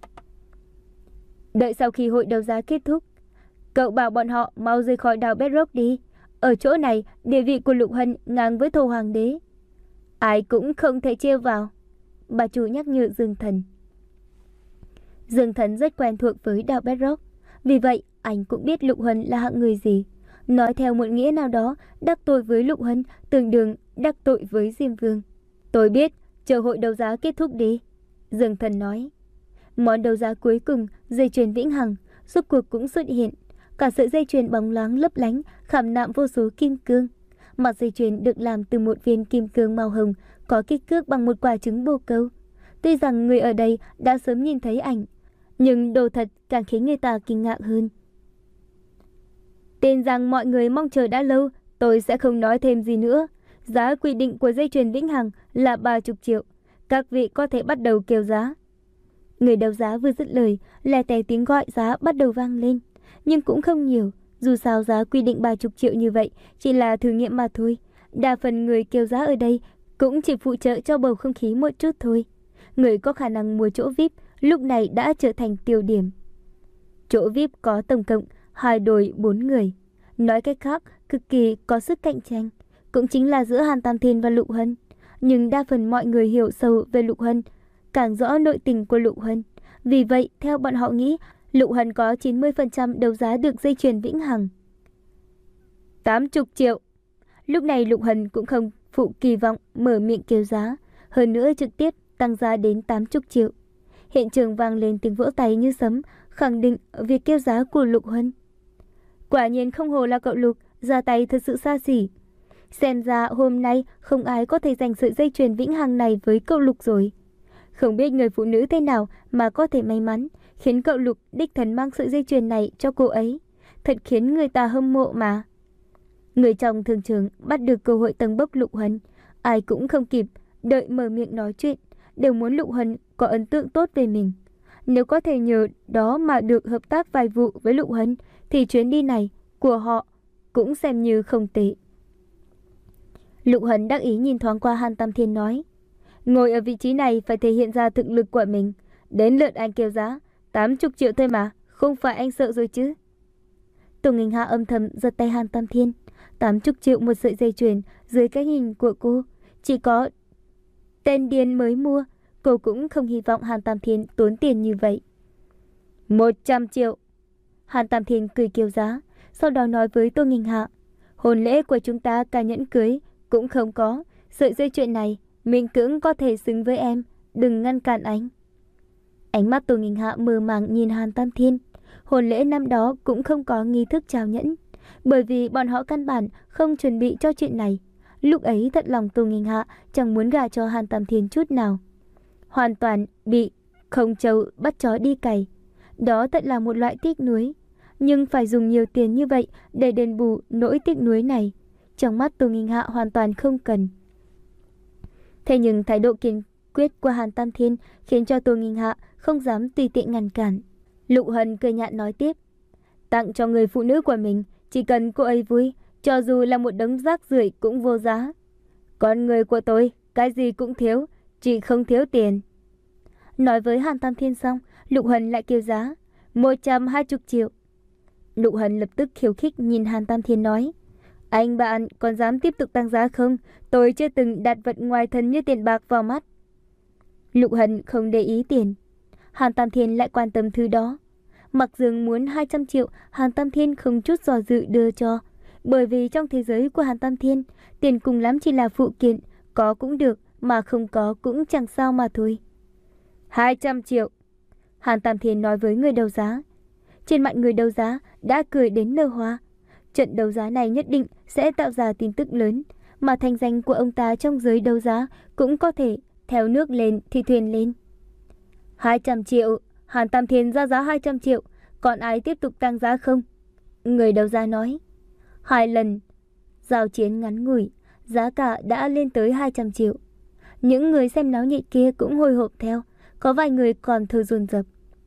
Đợi sau khi hội đấu giá kết thúc, cậu bảo bọn họ mau rời khỏi đảo Bedrock đi. Ở chỗ này, địa vị của Lục Hân ngang với Thổ Hoàng đế, ai cũng không thể trêu vào. Bà chủ nhắc nhở Dương Thần. Dương Thần rất quen thuộc với đảo Bedrock, vì vậy anh cũng biết Lục Hân là hạng người gì. Nói theo một nghĩa nào đó, đắc tội với Lục Hân tương đương đắc tội với Diêm Vương. Tôi biết, chờ hội đấu giá kết thúc đi. Dương Thần nói. Món đấu giá cuối cùng, dây chuyền vĩnh hằng, rốt cuộc cũng xuất hiện. Cả sợi dây chuyền bóng loáng lấp lánh, khảm nạm vô số kim cương. Mặt dây chuyền được làm từ một viên kim cương màu hồng, có kích thước bằng một quả trứng bồ câu. Tuy rằng người ở đây đã sớm nhìn thấy ảnh, nhưng đồ thật càng khiến người ta kinh ngạc hơn. Tin rằng mọi người mong chờ đã lâu, tôi sẽ không nói thêm gì nữa. Giá quy định của dây chuyền vĩnh hằng là ba mươi triệu. Các vị có thể bắt đầu kêu giá. Người đấu giá vừa dứt lời, lè tè tiếng gọi giá bắt đầu vang lên. Nhưng cũng không nhiều, dù sao giá quy định ba mươi triệu như vậy chỉ là thử nghiệm mà thôi. Đa phần người kêu giá ở đây cũng chỉ phụ trợ cho bầu không khí một chút thôi. Người có khả năng mua chỗ vi ai pi lúc này đã trở thành tiêu điểm. Chỗ vi ai pi có tổng cộng hai đội bốn người. Nói cách khác, cực kỳ có sức cạnh tranh, cũng chính là giữa Hàn Tam Thiên và Lục Hân. Nhưng đa phần mọi người hiểu sâu về Lục Hân, càng rõ nội tình của Lục Hân. Vì vậy, theo bọn họ nghĩ, Lục Hân có chín mươi phần trăm đấu giá được dây chuyền vĩnh hằng. tám mươi triệu. Lúc này Lục Hân cũng không phụ kỳ vọng mở miệng kêu giá, hơn nữa trực tiếp tăng giá đến tám mươi triệu. Hiện trường vang lên tiếng vỗ tay như sấm, khẳng định việc kêu giá của Lục Hân. Quả nhiên không hồ là cậu Lục, ra tay thật sự xa xỉ. Xem ra hôm nay không ai có thể giành sợi dây chuyền vĩnh hằng này với cậu Lục rồi. Không biết người phụ nữ thế nào mà có thể may mắn khiến cậu Lục đích thân mang sợi dây chuyền này cho cô ấy. Thật khiến người ta hâm mộ mà. Người trong thường trường bắt được cơ hội tâng bốc Lục Hân, ai cũng không kịp đợi mở miệng nói chuyện, đều muốn Lục Hân có ấn tượng tốt về mình. Nếu có thể nhờ đó mà được hợp tác vài vụ với Lục Hân, thì chuyến đi này của họ cũng xem như không tệ. Lục Hân đắc ý nhìn thoáng qua Hàn Tam Thiên, nói: Ngồi ở vị trí này phải thể hiện ra thực lực của mình. Đến lượt anh kêu giá, tám mươi triệu thôi mà, không phải anh sợ rồi chứ? Tô Nghênh Hạ âm thầm giật tay Hàn Tam Thiên. Tám mươi triệu một sợi dây chuyền dưới cái nhìn của cô, chỉ có tên điên mới mua. Cô cũng không hy vọng Hàn Tam Thiên tốn tiền như vậy. Một trăm triệu. Hàn Tam Thiên cười kêu giá, sau đó nói với Tô Nghênh Hạ, hôn lễ của chúng ta cả nhẫn cưới cũng không có, sợi dây chuyền này mình cũng có thể xứng với em, đừng ngăn cản anh. Ánh mắt Tô Nghênh Hạ mơ màng nhìn Hàn Tam Thiên. Hôn lễ năm đó cũng không có nghi thức trao nhẫn, bởi vì bọn họ căn bản không chuẩn bị cho chuyện này. Lúc ấy thật lòng Tô Nghênh Hạ chẳng muốn gả cho Hàn Tam Thiên chút nào. Hoàn toàn bị không trâu bắt chó đi cày. Đó thật là một loại tiếc nuối. Nhưng phải dùng nhiều tiền như vậy để đền bù nỗi tiếc nuối này, trong mắt Tô Nghênh Hạ hoàn toàn không cần. Thế nhưng thái độ kiên quyết của Hàn Tam Thiên khiến cho Tô Nghênh Hạ không dám tùy tiện ngăn cản. Lục Hân cười nhạt nói tiếp, tặng cho người phụ nữ của mình, chỉ cần cô ấy vui, cho dù là một đống rác rưởi cũng vô giá. Con người của tôi, cái gì cũng thiếu, chỉ không thiếu tiền. Nói với Hàn Tam Thiên xong, Lục Hân lại kêu giá, một trăm hai mươi triệu. Lục Hân lập tức khiêu khích nhìn Hàn Tam Thiên nói, anh bạn còn dám tiếp tục tăng giá không? Tôi chưa từng đặt vật ngoài thân như tiền bạc vào mắt. Lục Hân không để ý tiền. Hàn Tam Thiên lại quan tâm thứ đó. Mặc Dương muốn hai trăm triệu, Hàn Tam Thiên không chút do dự đưa cho. Bởi vì trong thế giới của Hàn Tam Thiên, tiền cùng lắm chỉ là phụ kiện, có cũng được, mà không có cũng chẳng sao mà thôi. hai trăm triệu. Hàn Tam Thiên nói với người đấu giá. Trên mặt người đấu giá đã cười đến nở hoa. Trận đấu giá này nhất định sẽ tạo ra tin tức lớn, mà thành danh của ông ta trong giới đấu giá cũng có thể theo nước lên thì thuyền lên. hai trăm triệu. Hàn Tam Thiên ra giá hai trăm triệu. Còn ai tiếp tục tăng giá không? Người đấu giá nói. Hai lần giao chiến ngắn ngủi, giá cả đã lên tới hai trăm triệu. Những người xem náo nhiệt kia cũng hồi hộp theo, có vài người còn thở dồn dập.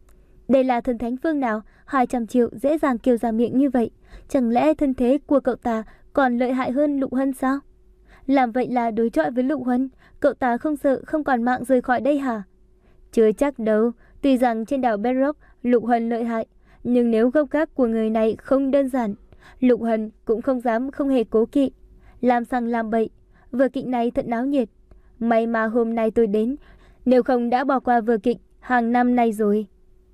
Đây là thần thánh phương nào hai trăm triệu dễ dàng kêu ra miệng như vậy? Chẳng lẽ thân thế của cậu ta còn lợi hại hơn Lục Hân sao? Làm vậy là đối chọi với Lục Hân, cậu ta không sợ không còn mạng rời khỏi đây hả? Chưa chắc đâu. Tuy rằng trên đảo Bedrock Lục Hân lợi hại, nhưng nếu gốc gác của người này không đơn giản, Lục Hân cũng không dám không hề cố kỵ, làm sằng làm bậy. Vở kịch này thật náo nhiệt. May mà hôm nay tôi đến, nếu không đã bỏ qua vở kịch hàng năm này rồi.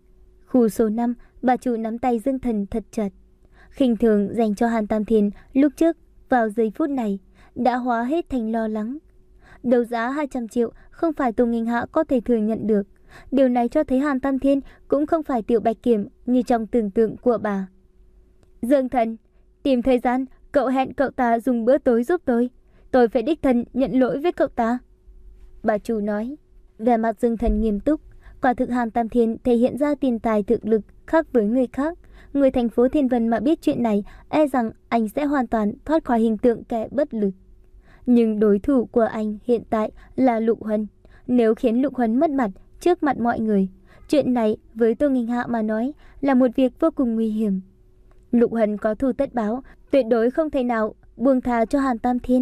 Khu số năm, bà chủ nắm tay Dương Thần thật chặt. Khinh thường dành cho Hàn Tam Thiên lúc trước vào giây phút này đã hóa hết thành lo lắng. Đấu giá hai trăm triệu không phải Tô Nghênh Hạ có thể thừa nhận được. Điều này cho thấy Hàn Tam Thiên cũng không phải tiểu bạch kiểm như trong tưởng tượng của bà. Dương Thần, tìm thời gian, cậu hẹn cậu ta dùng bữa tối giúp tôi. Tôi phải đích thân nhận lỗi với cậu ta. Bà chủ nói. Vẻ mặt Dương Thần nghiêm túc. Quả thực Hàn Tam Thiên thể hiện ra tiền tài thực lực khác với người khác. Người thành phố Thiên Vân mà biết chuyện này, e rằng anh sẽ hoàn toàn thoát khỏi hình tượng kẻ bất lực. Nhưng đối thủ của anh hiện tại là Lục Hân. Nếu khiến Lục Hân mất mặt trước mặt mọi người, chuyện này với Tô Nghênh Hạ mà nói là một việc vô cùng nguy hiểm. Lục Hân có thù tất báo, tuyệt đối không thể nào buông tha cho Hàn Tam Thiên.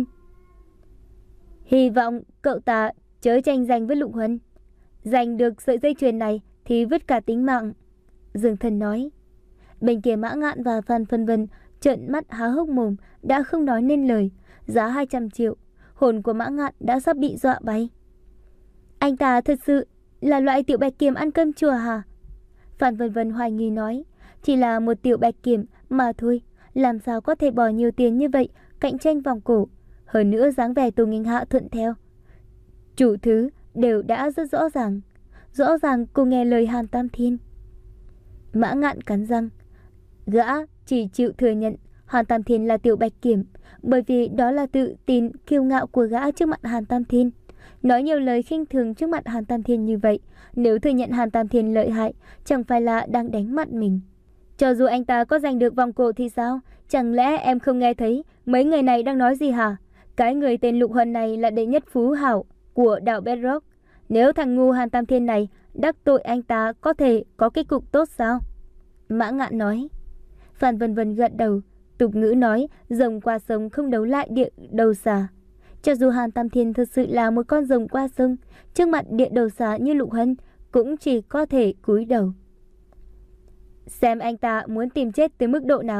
Hy vọng cậu ta chớ tranh giành với Lục Hân. Giành được sợi dây chuyền này thì vứt cả tính mạng. Dương Thần nói. Bên kia Mã Ngạn và Phan Phân Vân trợn mắt há hốc mồm, đã không nói nên lời. Giá hai trăm triệu, hồn của Mã Ngạn đã sắp bị dọa bay. Anh ta thật sự là loại tiểu bạch kiểm ăn cơm chùa hả? Phan Vân Vân hoài nghi nói. Chỉ là một tiểu bạch kiểm mà thôi, làm sao có thể bỏ nhiều tiền như vậy cạnh tranh vòng cổ. Hơn nữa dáng vẻ Tô Nghênh Hạ thuận theo. Chủ thứ đều đã rất rõ ràng. Rõ ràng cô nghe lời Hàn Tam Thiên. Mã Ngạn cắn răng. Gã chỉ chịu thừa nhận Hàn Tam Thiên là tiểu bạch kiểm, bởi vì đó là tự tin kiêu ngạo của gã trước mặt Hàn Tam Thiên. Nói nhiều lời khinh thường trước mặt Hàn Tam Thiên như vậy, nếu thừa nhận Hàn Tam Thiên lợi hại, chẳng phải là đang đánh mặt mình. Cho dù anh ta có giành được vòng cổ thì sao? Chẳng lẽ em không nghe thấy mấy người này đang nói gì hả? Cái người tên Lục Hân này là đệ nhất phú hảo của đảo Bedrock. Nếu thằng ngu Hàn Tam Thiên này đắc tội anh ta, có thể có kết cục tốt sao? Mã Ngạn nói. Phan Vân Vân gật đầu. Tục ngữ nói rồng qua sông không đấu lại địa đầu xà. Cho dù Hàn Tam Thiên thật sự là một con rồng qua sông, trước mặt địa đầu xà như Lục Hân cũng chỉ có thể cúi đầu. Xem anh ta muốn tìm chết tới mức độ nào,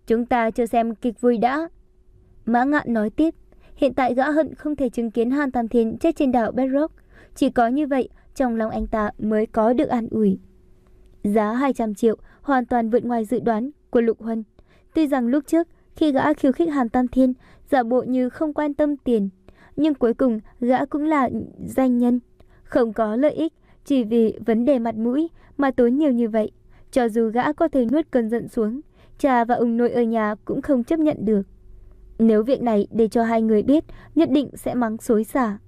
chúng ta chờ xem kịch vui đã. Mã Ngạn nói tiếp, hiện tại gã hận không thể chứng kiến Hàn Tam Thiên chết trên đảo Bedrock. Chỉ có như vậy, trong lòng anh ta mới có được an ủi. Giá hai trăm triệu hoàn toàn vượt ngoài dự đoán của Lục Huân. Tuy rằng lúc trước, khi gã khiêu khích Hàn Tam Thiên, giả bộ như không quan tâm tiền, nhưng cuối cùng gã cũng là danh nhân, không có lợi ích, chỉ vì vấn đề mặt mũi mà tốn nhiều như vậy. Cho dù gã có thể nuốt cơn giận xuống, cha và ông nội ở nhà cũng không chấp nhận được. Nếu việc này để cho hai người biết, nhất định sẽ mắng xối xả.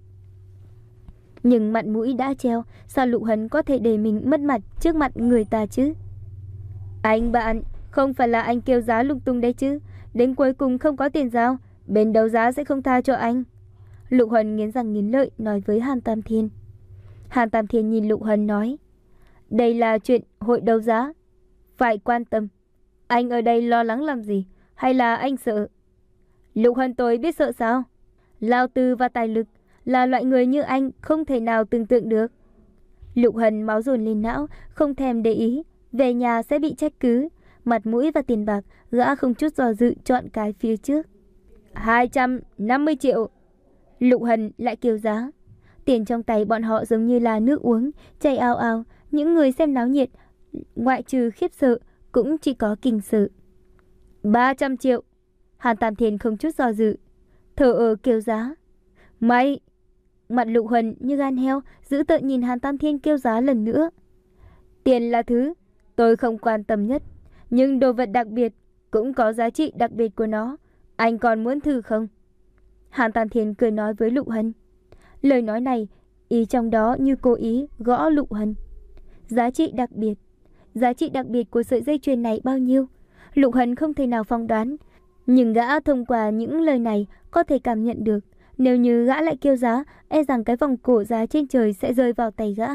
Nhưng mặt mũi đã treo, sao Lục Huân có thể để mình mất mặt trước mặt người ta chứ? Anh bạn, không phải là anh kêu giá lung tung đấy chứ? Đến cuối cùng không có tiền giao, bên đấu giá sẽ không tha cho anh. Lục Huân nghiến răng nghiến lợi nói với Hàn Tam Thiên. Hàn Tam Thiên nhìn Lục Huân nói, đây là chuyện hội đấu giá, phải quan tâm. Anh ở đây lo lắng làm gì? Hay là anh sợ? Lục Huân, tôi biết sợ sao? Lao tư và tài lực là loại người như anh không thể nào tưởng tượng được. Lục Huân máu dồn lên não, không thèm để ý, về nhà sẽ bị trách cứ. Mặt mũi và tiền bạc, gã không chút do dự chọn cái phía trước. hai trăm năm mươi triệu. Lục Huân lại kêu giá. Tiền trong tay bọn họ giống như là nước uống, chảy ao ao. Những người xem náo nhiệt, ngoại trừ khiếp sợ, cũng chỉ có kinh sợ. ba trăm triệu. Hàn Tam Thiên không chút do dự, thở ở kêu giá. Mày! Mặt Lục Huân như gan heo, giữ tợn nhìn Hàn Tam Thiên kêu giá lần nữa. Tiền là thứ tôi không quan tâm nhất, nhưng đồ vật đặc biệt cũng có giá trị đặc biệt của nó. Anh còn muốn thử không? Hàn Tam Thiên cười nói với Lục Huân. Lời nói này, ý trong đó như cố ý gõ Lục Huân. Giá trị đặc biệt. Giá trị đặc biệt của sợi dây chuyền này bao nhiêu? Lục Huân không thể nào phỏng đoán, nhưng gã thông qua những lời này có thể cảm nhận được. Nếu như gã lại kêu giá, e rằng cái vòng cổ giá trên trời sẽ rơi vào tay gã.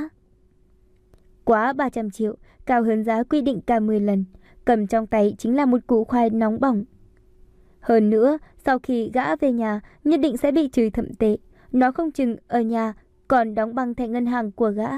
Quá ba trăm triệu, cao hơn giá quy định cả mười lần. Cầm trong tay chính là một củ khoai nóng bỏng. Hơn nữa, sau khi gã về nhà, nhất định sẽ bị chửi thậm tệ. Nó không chừng ở nhà còn đóng băng thẻ ngân hàng của gã.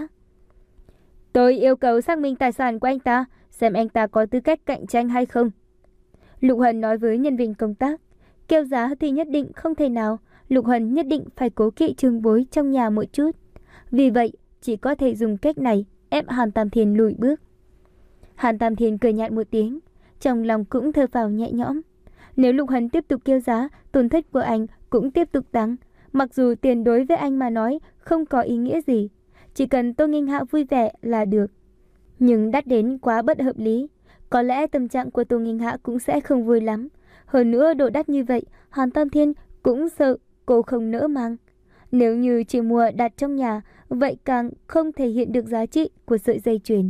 Tôi yêu cầu xác minh tài sản của anh ta, xem anh ta có tư cách cạnh tranh hay không. Lục Huân nói với nhân viên công tác. Kêu giá thì nhất định không thể nào. Lục Huân nhất định phải cố kỵ trường bối trong nhà một chút. Vì vậy, chỉ có thể dùng cách này ép Hàn Tam Thiên lùi bước. Hàn Tam Thiên cười nhạt một tiếng, trong lòng cũng thở phào nhẹ nhõm. Nếu Lục Huân tiếp tục kêu giá, tổn thất của anh cũng tiếp tục tăng. Mặc dù tiền đối với anh mà nói không có ý nghĩa gì, chỉ cần Tô Nghinh Hạ vui vẻ là được. Nhưng đắt đến quá bất hợp lý, có lẽ tâm trạng của Tô Nghinh Hạ cũng sẽ không vui lắm. Hơn nữa độ đắt như vậy, Hàn Tam Thiên cũng sợ cô không nỡ mang. Nếu như chỉ mua đặt trong nhà, vậy càng không thể hiện được giá trị của sợi dây chuyền.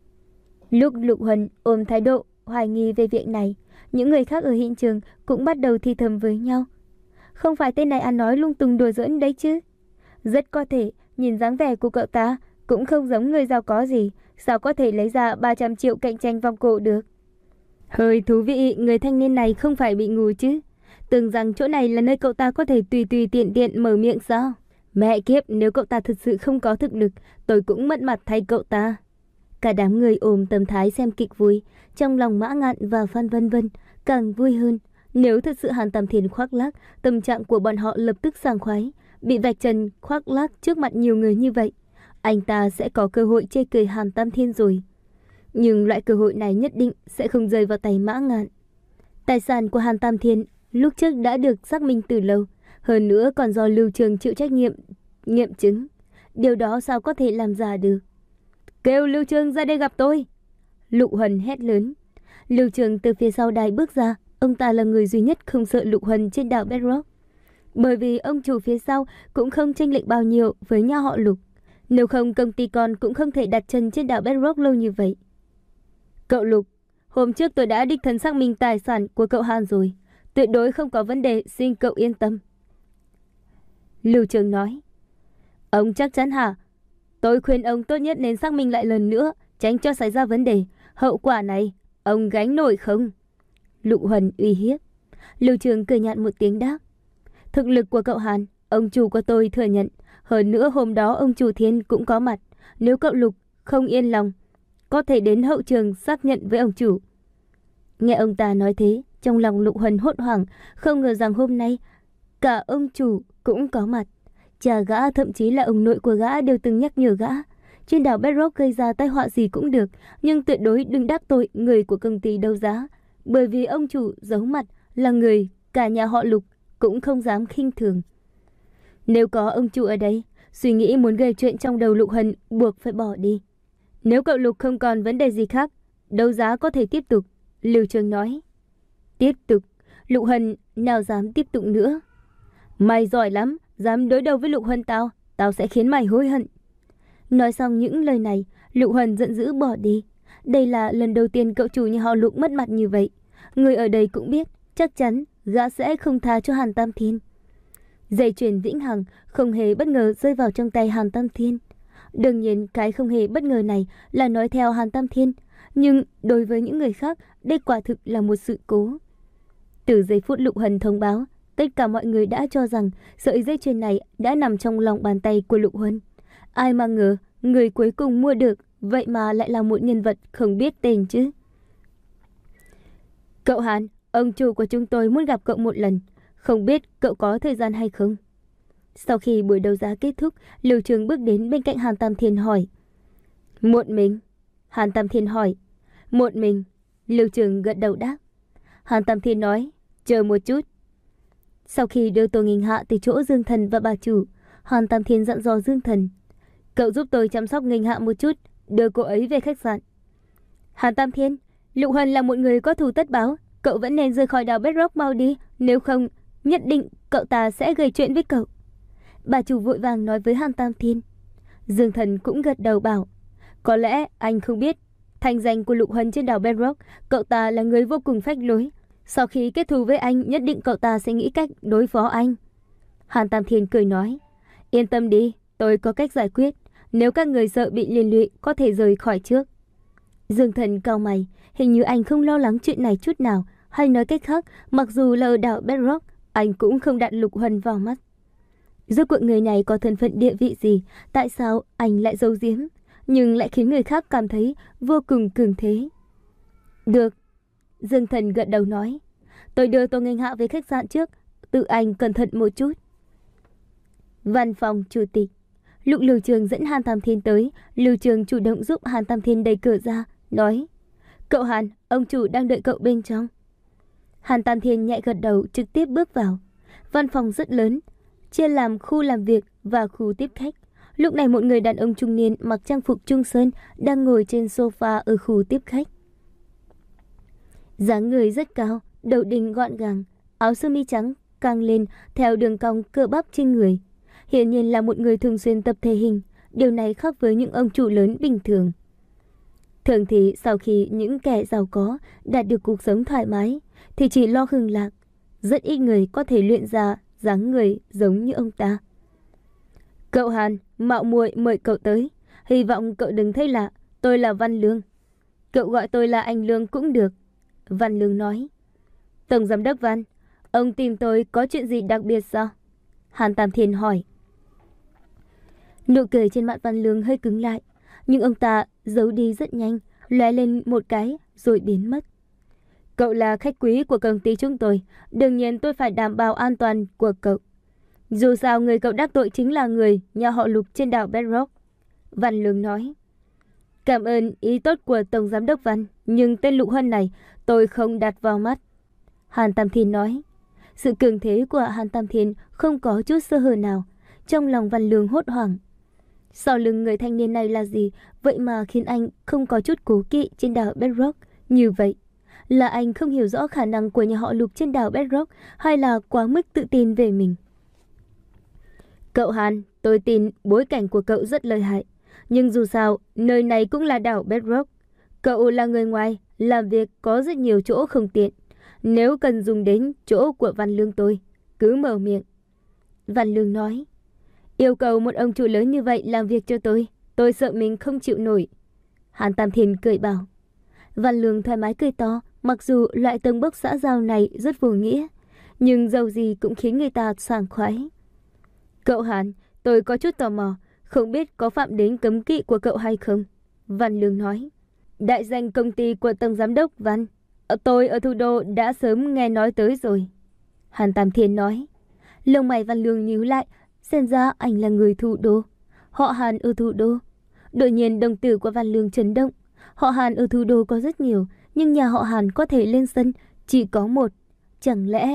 Lúc Lục Huân ôm thái độ hoài nghi về việc này, những người khác ở hiện trường cũng bắt đầu thì thầm với nhau. Không phải tên này ăn nói lung tung đùa giỡn đấy chứ? Rất có thể, nhìn dáng vẻ của cậu ta cũng không giống người giàu có gì, sao có thể lấy ra ba trăm triệu cạnh tranh vòng cổ được? Hơi thú vị, người thanh niên này không phải bị ngu chứ? Tưởng rằng chỗ này là nơi cậu ta có thể tùy tùy tiện tiện mở miệng sao? Mẹ kiếp, nếu cậu ta thực sự không có thực lực, tôi cũng mất mặt thay cậu ta. Cả đám người ôm tâm thái xem kịch vui, trong lòng Mã Ngạn và Phan Vân Vân càng vui hơn. Nếu thật sự Hàn Tam Thiên khoác lác, tâm trạng của bọn họ lập tức sảng khoái. Bị vạch trần khoác lác trước mặt nhiều người như vậy, anh ta sẽ có cơ hội chê cười Hàn Tam Thiên rồi. Nhưng loại cơ hội này nhất định sẽ không rơi vào tay Mã Ngạn. Tài sản của Hàn Tam Thiên lúc trước đã được xác minh từ lâu, hơn nữa còn do Lưu Trường chịu trách nhiệm nghiệm chứng. Điều đó sao có thể làm giả được? Kêu Lưu Trường ra đây gặp tôi! Lục Huân hét lớn. Lưu Trường từ phía sau đài bước ra. Ông ta là người duy nhất không sợ Lục Huân trên đảo Bedrock, bởi vì ông chủ phía sau cũng không chênh lệch bao nhiêu với nhà họ Lục. Nếu không, công ty con cũng không thể đặt chân trên đảo Bedrock lâu như vậy. Cậu Lục, hôm trước tôi đã đích thân xác minh tài sản của cậu Hàn rồi, tuyệt đối không có vấn đề, xin cậu yên tâm. Lưu Trường nói. Ông chắc chắn hả? Tôi khuyên ông tốt nhất nên xác minh lại lần nữa, tránh cho xảy ra vấn đề. Hậu quả này, ông gánh nổi không? Lục Huân uy hiếp. Lưu Trường cười nhạt một tiếng đáp. Thực lực của cậu Hàn, ông chủ của tôi thừa nhận. Hơn nữa hôm đó ông chủ Thiên cũng có mặt. Nếu cậu Lục không yên lòng, có thể đến hậu trường xác nhận với ông chủ. Nghe ông ta nói thế, trong lòng Lục Huân hốt hoảng, không ngờ rằng hôm nay cả ông chủ cũng có mặt. Cha gã, thậm chí là ông nội của gã đều từng nhắc nhở gã, trên đảo Bedrock gây ra tai họa gì cũng được, nhưng tuyệt đối đừng đắc tội người của công ty đấu giá, bởi vì ông chủ giấu mặt là người cả nhà họ Lục cũng không dám khinh thường. Nếu có ông chủ ở đây, suy nghĩ muốn gây chuyện trong đầu Lục Huân buộc phải bỏ đi. Nếu cậu Lục không còn vấn đề gì khác, đấu giá có thể tiếp tục, Lưu Trường nói. Tiếp tục? Lục Huân nào dám tiếp tục nữa. Mày giỏi lắm, dám đối đầu với Lục Huân tao, tao sẽ khiến mày hối hận. Nói xong những lời này, Lục Huân giận dữ bỏ đi. Đây là lần đầu tiên cậu chủ nhà họ Lục mất mặt như vậy. Người ở đây cũng biết, chắc chắn gã sẽ không tha cho Hàn Tam Thiên. Dây chuyền vĩnh hằng không hề bất ngờ rơi vào trong tay Hàn Tam Thiên. Đương nhiên cái không hề bất ngờ này là nói theo Hàn Tam Thiên, nhưng đối với những người khác, đây quả thực là một sự cố. Từ giây phút Lục Huân thông báo, tất cả mọi người đã cho rằng sợi dây chuyền này đã nằm trong lòng bàn tay của Lục Huân. Ai mà ngờ, người cuối cùng mua được, vậy mà lại là một nhân vật không biết tên chứ. Cậu Hàn, ông chủ của chúng tôi muốn gặp cậu một lần, không biết cậu có thời gian hay không? Sau khi buổi đấu giá kết thúc, Lưu Trường bước đến bên cạnh Hàn Tam Thiên hỏi. Một mình? Hàn Tam Thiên hỏi. Một mình. Lưu Trường gật đầu đáp. Hàn Tam Thiên nói, chờ một chút. Sau khi đưa Tô Nghinh Hạ từ chỗ Dương Thần và bà chủ, Hàn Tam Thiên dặn dò Dương Thần, cậu giúp tôi chăm sóc Nghinh Hạ một chút, đưa cô ấy về khách sạn. Hàn Tam Thiên, Lục Huân là một người có thù tất báo, cậu vẫn nên rời khỏi đảo Bedrock mau đi, nếu không nhất định cậu ta sẽ gây chuyện với cậu. Bà chủ vội vàng nói với Hàn Tam Thiên. Dương Thần cũng gật đầu bảo, có lẽ anh không biết, thành danh của Lục Huân trên đảo Bedrock, cậu ta là người vô cùng phách lối. Sau khi kết thù với anh, nhất định cậu ta sẽ nghĩ cách đối phó anh. Hàn Tam Thiên cười nói, yên tâm đi, tôi có cách giải quyết. Nếu các người sợ bị liên lụy, có thể rời khỏi trước. Dương Thần cau mày, hình như anh không lo lắng chuyện này chút nào. Hay nói cách khác, mặc dù là ở đảo Bedrock, anh cũng không đặt Lục Huân vào mắt. Rốt cuộc người này có thân phận địa vị gì, tại sao anh lại giấu giếm, nhưng lại khiến người khác cảm thấy vô cùng cường thế. Được. Dương Thần gật đầu nói, tôi đưa Tô Nghinh Hạ về khách sạn trước, tự anh cẩn thận một chút. Văn phòng chủ tịch. Lúc Lưu Trường dẫn Hàn Tam Thiên tới, Lưu Trường chủ động giúp Hàn Tam Thiên đẩy cửa ra, nói, cậu Hàn, ông chủ đang đợi cậu bên trong. Hàn Tam Thiên nhẹ gật đầu, trực tiếp bước vào. Văn phòng rất lớn, chia làm khu làm việc và khu tiếp khách. Lúc này một người đàn ông trung niên mặc trang phục Trung Sơn đang ngồi trên sofa ở khu tiếp khách. Dáng người rất cao, đầu đỉnh gọn gàng, áo sơ mi trắng căng lên theo đường cong cơ bắp trên người. Hiển nhiên là một người thường xuyên tập thể hình, điều này khác với những ông chủ lớn bình thường. Thường thì sau khi những kẻ giàu có đạt được cuộc sống thoải mái thì chỉ lo hưởng lạc, rất ít người có thể luyện ra dáng người giống như ông ta. Cậu Hàn, mạo muội mời cậu tới, hy vọng cậu đừng thấy lạ, tôi là Văn Lương. Cậu gọi tôi là anh Lương cũng được. Văn Lương nói. Tổng giám đốc Văn, ông tìm tôi có chuyện gì đặc biệt sao? Hàn Tam Thiên hỏi. Nụ cười trên mặt Văn Lương hơi cứng lại, nhưng ông ta giấu đi rất nhanh, lóe lên một cái rồi biến mất. Cậu là khách quý của công ty chúng tôi, đương nhiên tôi phải đảm bảo an toàn của cậu. Dù sao người cậu đắc tội chính là người nhà họ Lục trên đảo Bedrock. Văn Lương nói. Cảm ơn ý tốt của Tổng Giám đốc Văn, nhưng tên Lục Huân này tôi không đặt vào mắt. Hàn Tam Thiên nói. Sự cường thế của Hàn Tam Thiên không có chút sơ hở nào. Trong lòng Văn Lương hốt hoảng. Sau lưng người thanh niên này là gì, vậy mà khiến anh không có chút cố kỵ trên đảo Bedrock như vậy? Là anh không hiểu rõ khả năng của nhà họ Lục trên đảo Bedrock, hay là quá mức tự tin về mình? Cậu Hàn, tôi tin bối cảnh của cậu rất lợi hại, nhưng dù sao, nơi này cũng là đảo Bedrock. Cậu là người ngoài, làm việc có rất nhiều chỗ không tiện. Nếu cần dùng đến chỗ của Văn Lương tôi, cứ mở miệng. Văn Lương nói. Yêu cầu một ông chủ lớn như vậy làm việc cho tôi, tôi sợ mình không chịu nổi. Hàn Tam Thiên cười bảo. Văn Lương thoải mái cười to, mặc dù loại tầng bốc xã giao này rất vô nghĩa, nhưng dầu gì cũng khiến người ta sảng khoái. Cậu Hàn, tôi có chút tò mò, không biết có phạm đến cấm kỵ của cậu hay không? Văn Lương nói. Đại danh công ty của Tổng Giám đốc Văn, Tôi ở thủ đô đã sớm nghe nói tới rồi. Hàn Tam Thiên nói. Lông mày Văn Lương nhíu lại, xem ra anh là người thủ đô. Họ Hàn ở thủ đô. Đột nhiên đồng tử của Văn Lương chấn động. Họ Hàn ở thủ đô có rất nhiều, nhưng nhà họ Hàn có thể lên sân chỉ có một. Chẳng lẽ...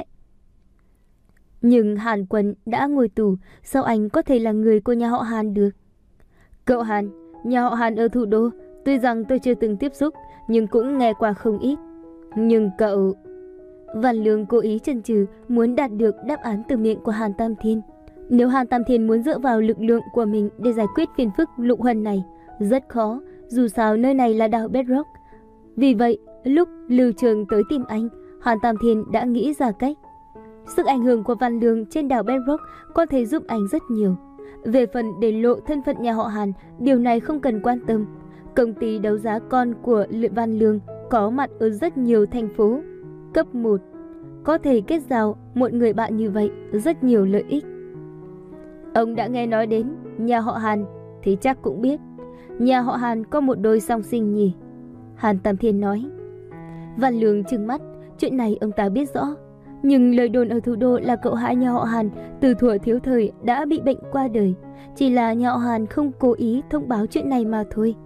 Nhưng Hàn Quân đã ngồi tù, sao anh có thể là người của nhà họ Hàn được? Cậu Hàn, nhà họ Hàn ở thủ đô, tuy rằng tôi chưa từng tiếp xúc, nhưng cũng nghe qua không ít. Nhưng cậu... Văn Lương cố ý chần chừ, muốn đạt được đáp án từ miệng của Hàn Tam Thiên. Nếu Hàn Tam Thiên muốn dựa vào lực lượng của mình để giải quyết phiền phức Lục Huân này, rất khó, dù sao nơi này là đảo Bedrock. Vì vậy, lúc Lưu Trường tới tìm anh, Hàn Tam Thiên đã nghĩ ra cách. Sức ảnh hưởng của Văn Lương trên đảo Bedrock có thể giúp anh rất nhiều. Về phần để lộ thân phận nhà họ Hàn, điều này không cần quan tâm. Công ty đấu giá con của Văn Lương có mặt ở rất nhiều thành phố. Cấp một, có thể kết giao một người bạn như vậy, rất nhiều lợi ích. Ông đã nghe nói đến nhà họ Hàn thì chắc cũng biết. Nhà họ Hàn có một đôi song sinh nhỉ? Hàn Tam Thiên nói. Văn Lương trừng mắt, chuyện này ông ta biết rõ. Nhưng lời đồn ở thủ đô là cậu hai nhà họ Hàn từ thuở thiếu thời đã bị bệnh qua đời. Chỉ là nhà họ Hàn không cố ý thông báo chuyện này mà thôi.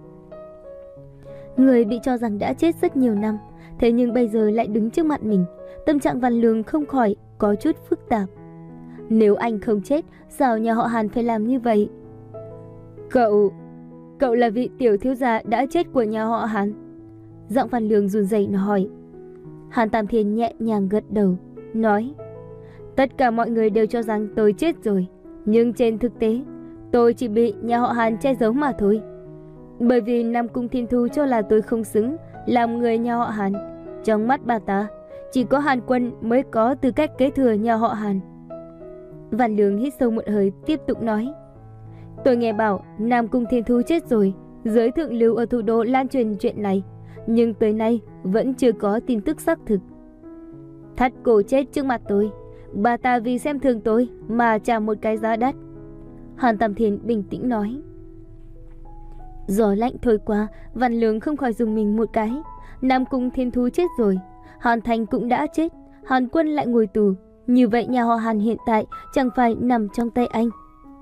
Người bị cho rằng đã chết rất nhiều năm, thế nhưng bây giờ lại đứng trước mặt mình. Tâm trạng Văn Lương không khỏi có chút phức tạp. Nếu anh không chết, sao nhà họ Hàn phải làm như vậy? Cậu... Cậu là vị tiểu thiếu gia đã chết của nhà họ Hàn. Giọng Văn Lương run rẩy hỏi. Hàn Tam Thiên nhẹ nhàng gật đầu, nói. Tất cả mọi người đều cho rằng tôi chết rồi, nhưng trên thực tế, tôi chỉ bị nhà họ Hàn che giấu mà thôi. Bởi vì Nam Cung Thiên Thu cho là tôi không xứng làm người nhà họ Hàn. Trong mắt bà ta, chỉ có Hàn Quân mới có tư cách kế thừa nhà họ Hàn. Văn Lương hít sâu một hơi, tiếp tục nói. Tôi nghe bảo Nam Cung Thiên Thu chết rồi, giới thượng lưu ở thủ đô lan truyền chuyện này, nhưng tới nay vẫn chưa có tin tức xác thực. Thắt cổ chết trước mặt tôi, bà ta vì xem thường tôi mà trả một cái giá đắt. Hàn Tam Thiên bình tĩnh nói. Gió lạnh thổi qua, Văn Lương không khỏi dùng mình một cái. Nam Cung Thiên Thu chết rồi, Hàn Thành cũng đã chết, Hàn Quân lại ngồi tù. Như vậy nhà họ Hàn hiện tại chẳng phải nằm trong tay anh.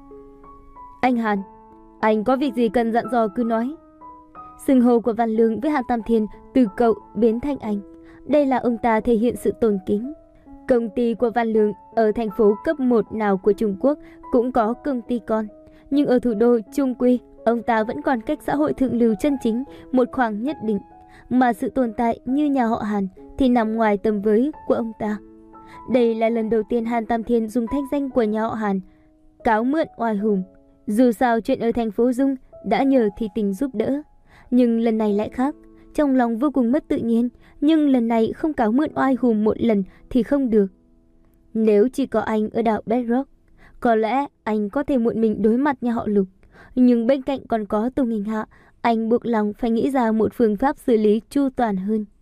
Anh Hàn, anh có việc gì cần dặn dò cứ nói. Xưng hô của Văn Lương với Hàn Tam Thiên từ cậu biến thành anh. Đây là ông ta thể hiện sự tôn kính. Công ty của Văn Lương ở thành phố cấp một nào của Trung Quốc cũng có công ty con. Nhưng ở thủ đô Trung Quy, ông ta vẫn còn cách xã hội thượng lưu chân chính một khoảng nhất định. Mà sự tồn tại như nhà họ Hàn thì nằm ngoài tầm với của ông ta. Đây là lần đầu tiên Hàn Tam Thiên dùng thanh danh của nhà họ Hàn cáo mượn oai hùng. Dù sao chuyện ở thành phố Dung đã nhờ Thi Tình giúp đỡ, nhưng lần này lại khác. Trong lòng vô cùng mất tự nhiên, nhưng lần này không cáo mượn oai hùng một lần thì không được. Nếu chỉ có anh ở đảo Bedrock, có lẽ anh có thể một mình đối mặt nhà họ Lục. Nhưng bên cạnh còn có Tùng Hình Hạ, anh buộc lòng phải nghĩ ra một phương pháp xử lý chu toàn hơn.